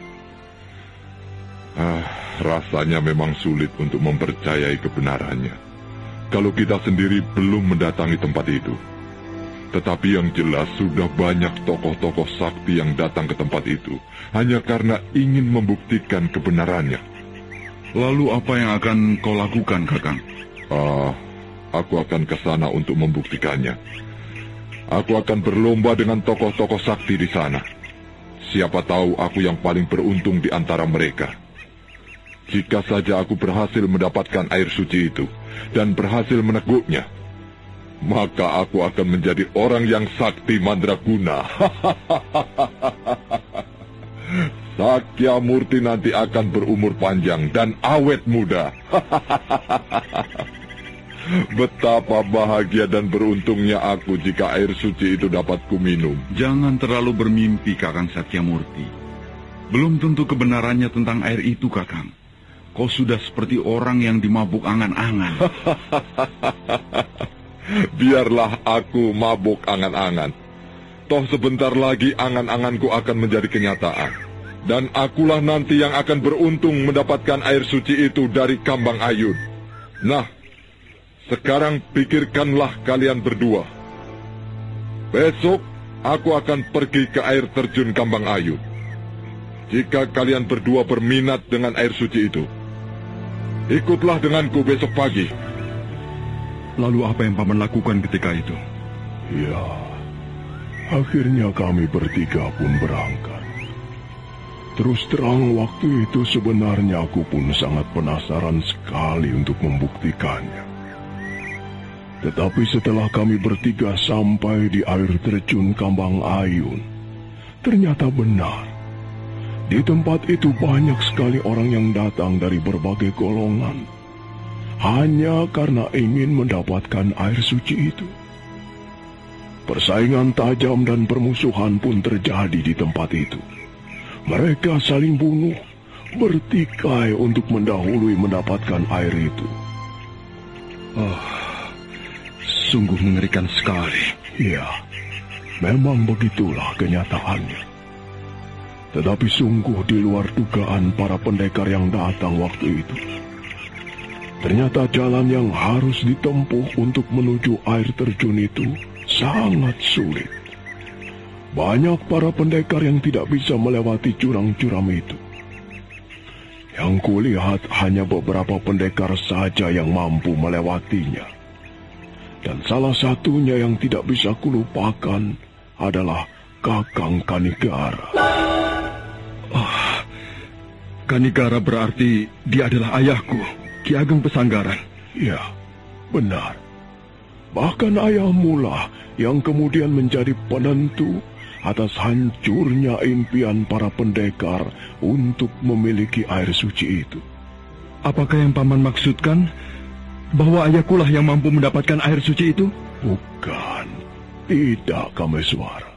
Ah, rasanya memang sulit untuk mempercayai kebenarannya kalau kita sendiri belum mendatangi tempat itu. Tetapi yang jelas sudah banyak tokoh-tokoh sakti yang datang ke tempat itu hanya karena ingin membuktikan kebenarannya.
Lalu apa yang akan kau lakukan, Kakang?
Uh, aku akan ke sana untuk membuktikannya. Aku akan berlomba dengan tokoh-tokoh sakti di sana. Siapa tahu aku yang paling beruntung di antara mereka. Jika saja aku berhasil mendapatkan air suci itu dan berhasil meneguknya, maka aku akan menjadi orang yang sakti mandraguna. Sakyamurti nanti akan berumur panjang dan awet muda. Betapa bahagia dan beruntungnya aku jika air suci itu dapat kuminum.
Jangan terlalu bermimpi, Kakang Sakyamurti. Belum tentu kebenarannya tentang air itu, Kakang. Kau sudah seperti orang yang dimabuk angan-angan.
Biarlah aku mabuk angan-angan. Toh sebentar lagi angan-anganku akan menjadi kenyataan. Dan akulah nanti yang akan beruntung mendapatkan air suci itu dari Kambang Ayun. Nah, sekarang pikirkanlah kalian berdua. Besok aku akan pergi ke air terjun Kambang Ayun. Jika kalian berdua berminat dengan air suci itu, ikutlah denganku besok pagi.
Lalu apa yang Paman lakukan ketika itu?
Ya, akhirnya kami bertiga pun berangkat. Terus terang waktu itu sebenarnya aku pun sangat penasaran sekali untuk membuktikannya. Tetapi setelah kami bertiga sampai di air terjun Kambang Ayun, ternyata benar. Di tempat itu banyak sekali orang yang datang dari berbagai golongan, hanya karena ingin mendapatkan air suci itu. Persaingan tajam dan permusuhan pun terjadi di tempat itu. Mereka saling bunuh, bertikai untuk mendahului mendapatkan air itu.
Oh, sungguh mengerikan sekali.
Ya, memang begitulah kenyataannya. Tetapi sungguh di luar dugaan para pendekar yang datang waktu itu. Ternyata jalan yang harus ditempuh untuk menuju air terjun itu sangat sulit. Banyak para pendekar yang tidak bisa melewati jurang-jurang itu. Yang kulihat hanya beberapa pendekar saja yang mampu melewatinya. Dan salah satunya yang tidak bisa kulupakan adalah Kakang Kanigara.
Oh, Kanigara berarti dia adalah ayahku, Ki Ageng Pesanggaran.
Ya, benar. Bahkan ayahmu lah yang kemudian menjadi penentu atas hancurnya impian para pendekar untuk memiliki air suci itu.
Apakah yang Paman maksudkan bahwa ayahkulah yang mampu mendapatkan air suci itu?
Bukan, tidak Kameswara.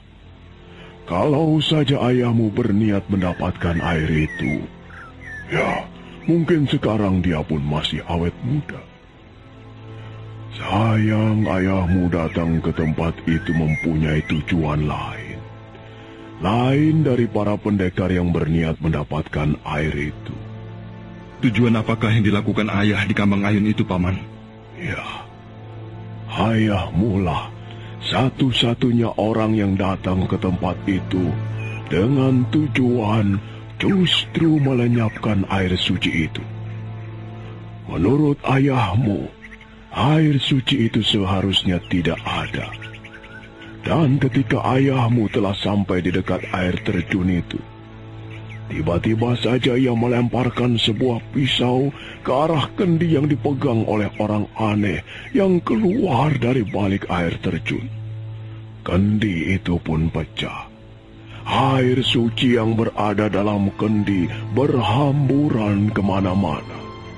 Kalau saja ayahmu berniat mendapatkan air itu, ya mungkin sekarang dia pun masih awet muda. Sayang ayahmu datang ke tempat itu mempunyai tujuan lain. Lain dari para pendekar yang berniat mendapatkan air itu.
Tujuan apakah yang dilakukan ayah di Kambang Ayun itu, Paman?
Ya, ayahmu lah satu-satunya orang yang datang ke tempat itu dengan tujuan justru melenyapkan air suci itu. Menurut ayahmu, air suci itu seharusnya tidak ada. Dan ketika ayahmu telah sampai di dekat air terjun itu, tiba-tiba saja ia melemparkan sebuah pisau ke arah kendi yang dipegang oleh orang aneh yang keluar dari balik air terjun. Kendi itu pun pecah. Air suci yang berada dalam kendi berhamburan kemana-mana.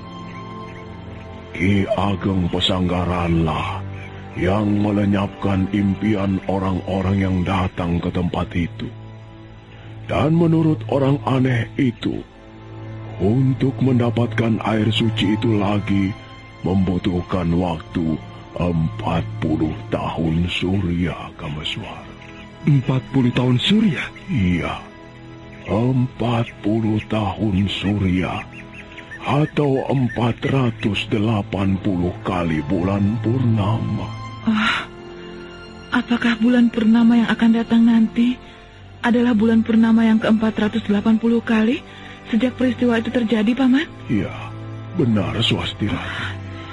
Ki Ageng Pesanggaranlah yang melenyapkan impian orang-orang yang datang ke tempat itu. Dan menurut orang aneh itu, untuk mendapatkan air suci itu lagi membutuhkan waktu empat puluh tahun surya, Kameswara.
Empat puluh tahun surya?
Iya, empat puluh tahun surya, atau empat ratus delapan puluh kali bulan purnama.
Ah, apakah bulan purnama yang akan datang nanti adalah bulan purnama yang ke empat ratus delapan puluh kali sejak peristiwa itu terjadi, Paman?
Iya, benar Swastira.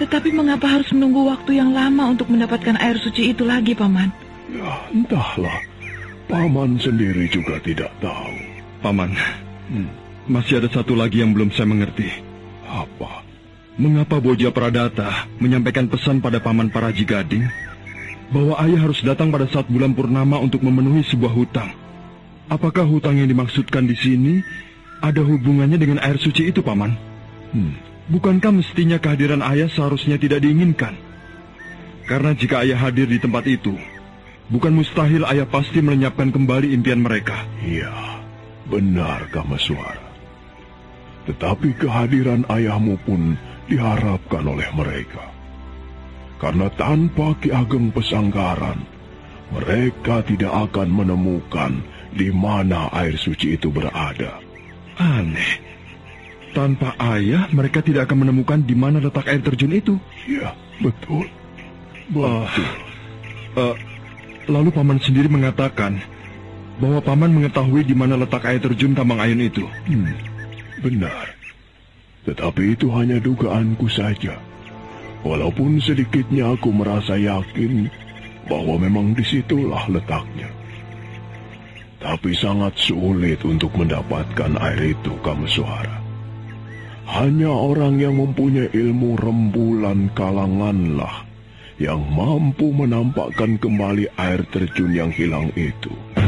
Tetapi mengapa harus menunggu waktu yang lama untuk mendapatkan air suci itu lagi, Paman?
Ya, entahlah. Paman sendiri juga tidak tahu.
Paman, hmm. masih ada satu lagi yang belum saya mengerti.
Apa?
Mengapa Boja Pradata menyampaikan pesan pada Paman Paraji Gading bahwa ayah harus datang pada saat bulan purnama untuk memenuhi sebuah hutang? Apakah hutang yang dimaksudkan di sini ada hubungannya dengan air suci itu, Paman? Hmm. Bukankah mestinya kehadiran ayah seharusnya tidak diinginkan? Karena jika ayah hadir di tempat itu, bukan mustahil ayah pasti melenyapkan kembali impian mereka.
Iya, benar Kameswara. Tetapi kehadiran ayahmu pun diharapkan oleh mereka. Karena tanpa Ki Ageng Pesanggaran, mereka tidak akan menemukan di mana air suci itu berada.
Aneh. Tanpa ayah, mereka tidak akan menemukan di mana letak air terjun itu.
Iya, betul. Betul.
Uh, uh, lalu Paman sendiri mengatakan bahwa Paman mengetahui di mana letak air terjun Kambang Ayun itu.
Hmm, benar. Tetapi itu hanya dugaanku saja. Walaupun sedikitnya aku merasa yakin bahwa memang disitulah letaknya. Tapi sangat sulit untuk mendapatkan air itu, Kameswara. Hanya orang yang mempunyai ilmu rembulan kalanganlah yang mampu menampakkan kembali air terjun yang hilang itu.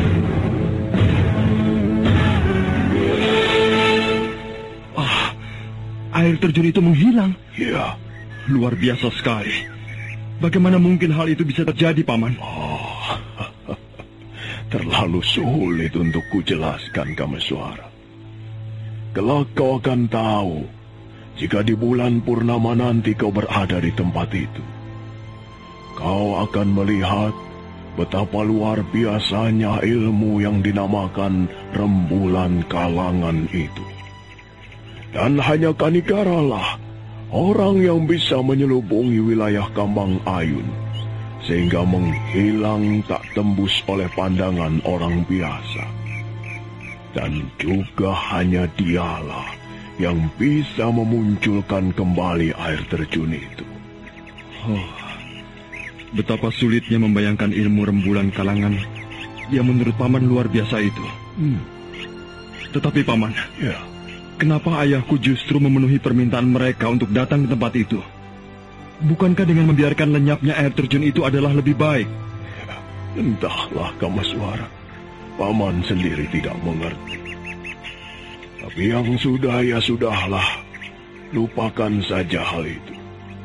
Ah, air terjun itu menghilang.
Ya,
luar biasa sekali. Bagaimana mungkin hal itu bisa terjadi, Paman?
Oh, terlalu sulit untuk kujelaskan, Kameswara. Kelak kau akan tahu jika di bulan purnama nanti kau berada di tempat itu. Kau akan melihat betapa luar biasanya ilmu yang dinamakan rembulan kalangan itu. Dan hanya Kanigaralah orang yang bisa menyelubungi wilayah Kambang Ayun sehingga menghilang tak tembus oleh pandangan orang biasa. Dan juga hanya dialah yang bisa memunculkan kembali air terjun itu.
Oh, betapa sulitnya membayangkan ilmu rembulan kalangan yang menurut Paman luar biasa itu. Hmm. Tetapi Paman,
ya.
Kenapa ayahku justru memenuhi permintaan mereka untuk datang ke tempat itu? Bukankah dengan membiarkan lenyapnya air terjun itu adalah lebih baik?
Ya, entahlah Kameswara. Paman sendiri tidak mengerti. Tapi yang sudah ya sudahlah. Lupakan saja hal itu.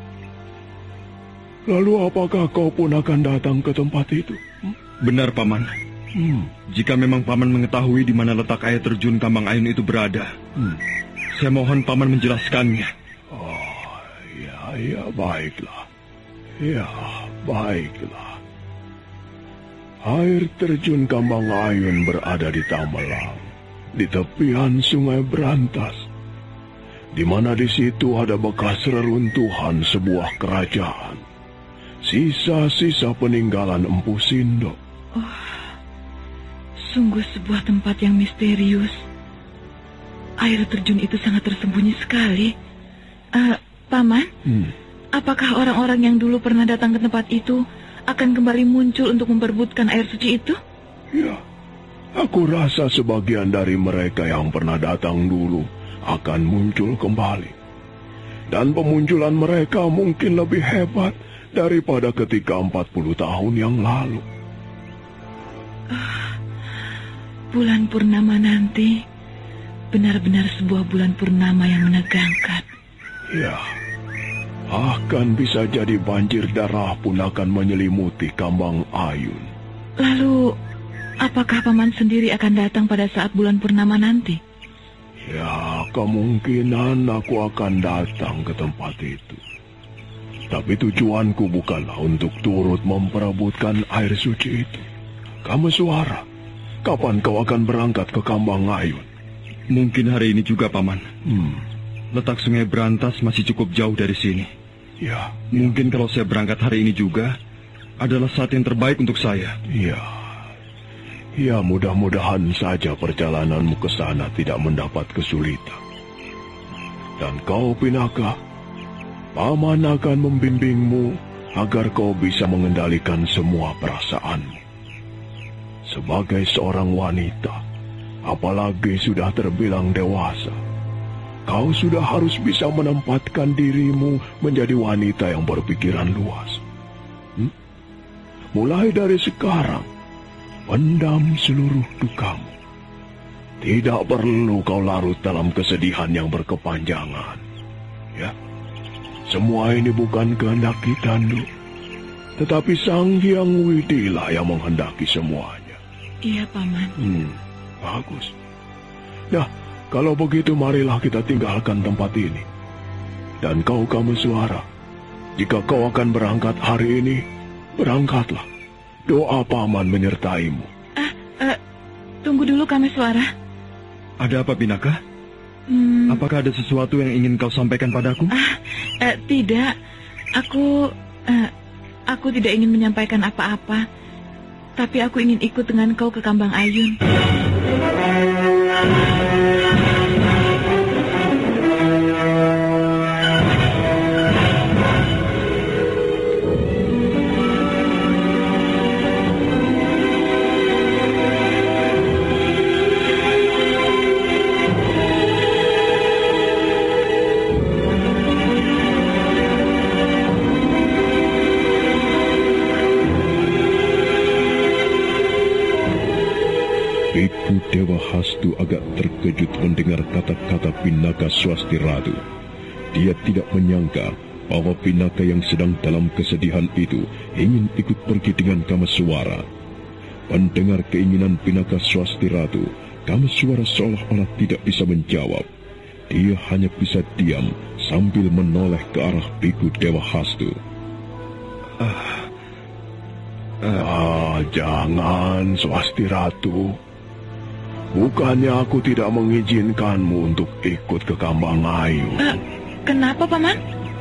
Lalu apakah kau pun akan datang ke tempat itu?
Hmm? Benar, Paman. Hmm. Jika memang Paman mengetahui di mana letak air terjun Kambang Ayun itu berada, hmm. saya mohon Paman menjelaskannya.
Oh, ya, ya, baiklah. Ya, baiklah. Air terjun Kambang Ayun berada di Tamelang, di tepian Sungai Brantas, di mana di situ ada bekas reruntuhan sebuah kerajaan, sisa-sisa peninggalan Empu Sindo.
Oh, sungguh sebuah tempat yang misterius. Air terjun itu sangat tersembunyi sekali. Uh, Paman, hmm. apakah orang-orang yang dulu pernah datang ke tempat itu akan kembali muncul untuk memperebutkan air suci itu?
Ya, aku rasa sebagian dari mereka yang pernah datang dulu akan muncul kembali. Dan pemunculan mereka mungkin lebih hebat daripada ketika empat puluh tahun yang lalu.
Uh, bulan purnama nanti benar-benar sebuah bulan purnama yang menegangkan.
Ya, akan bisa jadi banjir darah pun akan menyelimuti Kambang Ayun.
Lalu, apakah Paman sendiri akan datang pada saat bulan purnama nanti?
Ya, kemungkinan aku akan datang ke tempat itu. Tapi tujuanku bukanlah untuk turut memperebutkan air suci itu. Kameswara, kapan kau akan berangkat ke Kambang Ayun?
Mungkin hari ini juga, Paman.
Hmm.
Letak Sungai Brantas masih cukup jauh dari sini.
Ya,
mungkin kalau saya berangkat hari ini juga adalah saat yang terbaik untuk saya.
Ya, ya mudah-mudahan saja perjalananmu ke sana tidak mendapat kesulitan. Dan kau, Pinaka, Paman akan membimbingmu agar kau bisa mengendalikan semua perasaanmu. Sebagai seorang wanita, apalagi sudah terbilang dewasa, kau sudah harus bisa menempatkan dirimu menjadi wanita yang berpikiran luas. Hmm? Mulai dari sekarang, pendam seluruh dukamu. Tidak perlu kau larut dalam kesedihan yang berkepanjangan. Ya, semua ini bukan kehendak kita, Nduk. Tetapi Sang Hyang Widilah yang menghendaki semuanya.
Iya, Paman.
Hmm, bagus. Nah, kalau begitu marilah kita tinggalkan tempat ini. Dan kau Kameswara, jika kau akan berangkat hari ini, berangkatlah. Doa Paman menyertaimu.
Ah, uh, tunggu dulu Kameswara.
Ada apa, Pinaka?
Hmm.
Apakah ada sesuatu yang ingin kau sampaikan padaku?
Ah, uh, tidak. Aku, uh, aku tidak ingin menyampaikan apa-apa. Tapi aku ingin ikut dengan kau ke Kambang Ayun.
Biku Dewa Hastu agak terkejut mendengar kata-kata Pinaka Swasti Ratu. Dia tidak menyangka bahwa Pinaka yang sedang dalam kesedihan itu ingin ikut pergi dengan Kameswara. Mendengar keinginan Pinaka Swasti Ratu, Kameswara seolah-olah tidak bisa menjawab. Dia hanya bisa diam sambil menoleh ke arah Biku Dewa Hastu.
Ah, ah jangan, Swasti Ratu. Bukannya aku tidak mengizinkanmu untuk ikut ke Kambang Ayun.
Uh, kenapa, Paman?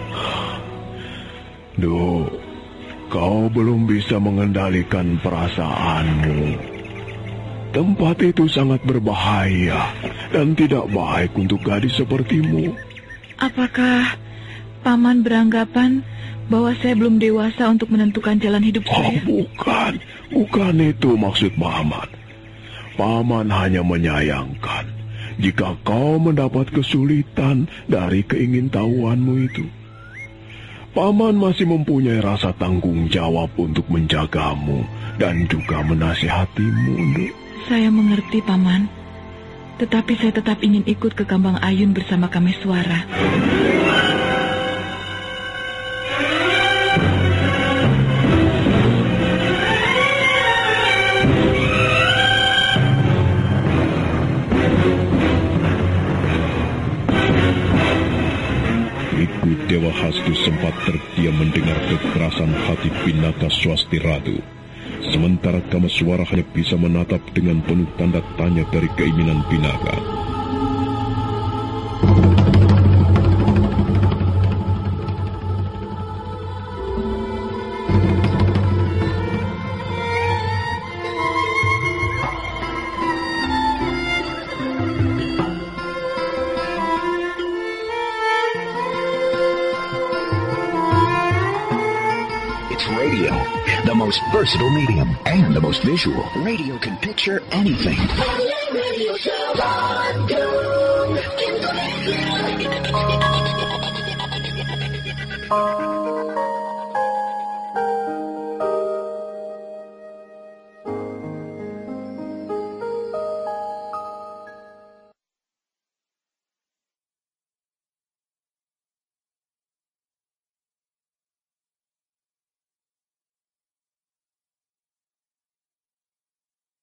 Duh, kau belum bisa mengendalikan perasaanmu. Tempat itu sangat berbahaya dan tidak baik untuk gadis sepertimu.
Apakah Paman beranggapan bahwa saya belum dewasa untuk menentukan jalan hidup saya?
Oh, bukan. Bukan itu maksud Paman. Paman hanya menyayangkan jika kau mendapat kesulitan dari keingintahuanmu itu. Paman masih mempunyai rasa tanggung jawab untuk menjagamu dan juga menasihatimu, Nduk.
Saya mengerti, Paman. Tetapi saya tetap ingin ikut ke Kambang Ayun bersama Kameswara.
Dewa Hastu sempat terdiam mendengar kekerasan hati Pinaka Swasti Ratu. Sementara Kameswara hanya bisa menatap dengan penuh tanda tanya dari keinginan Pinaka.
Radio, the most versatile medium and the most visual. Radio can picture anything. Radio Show Bandung.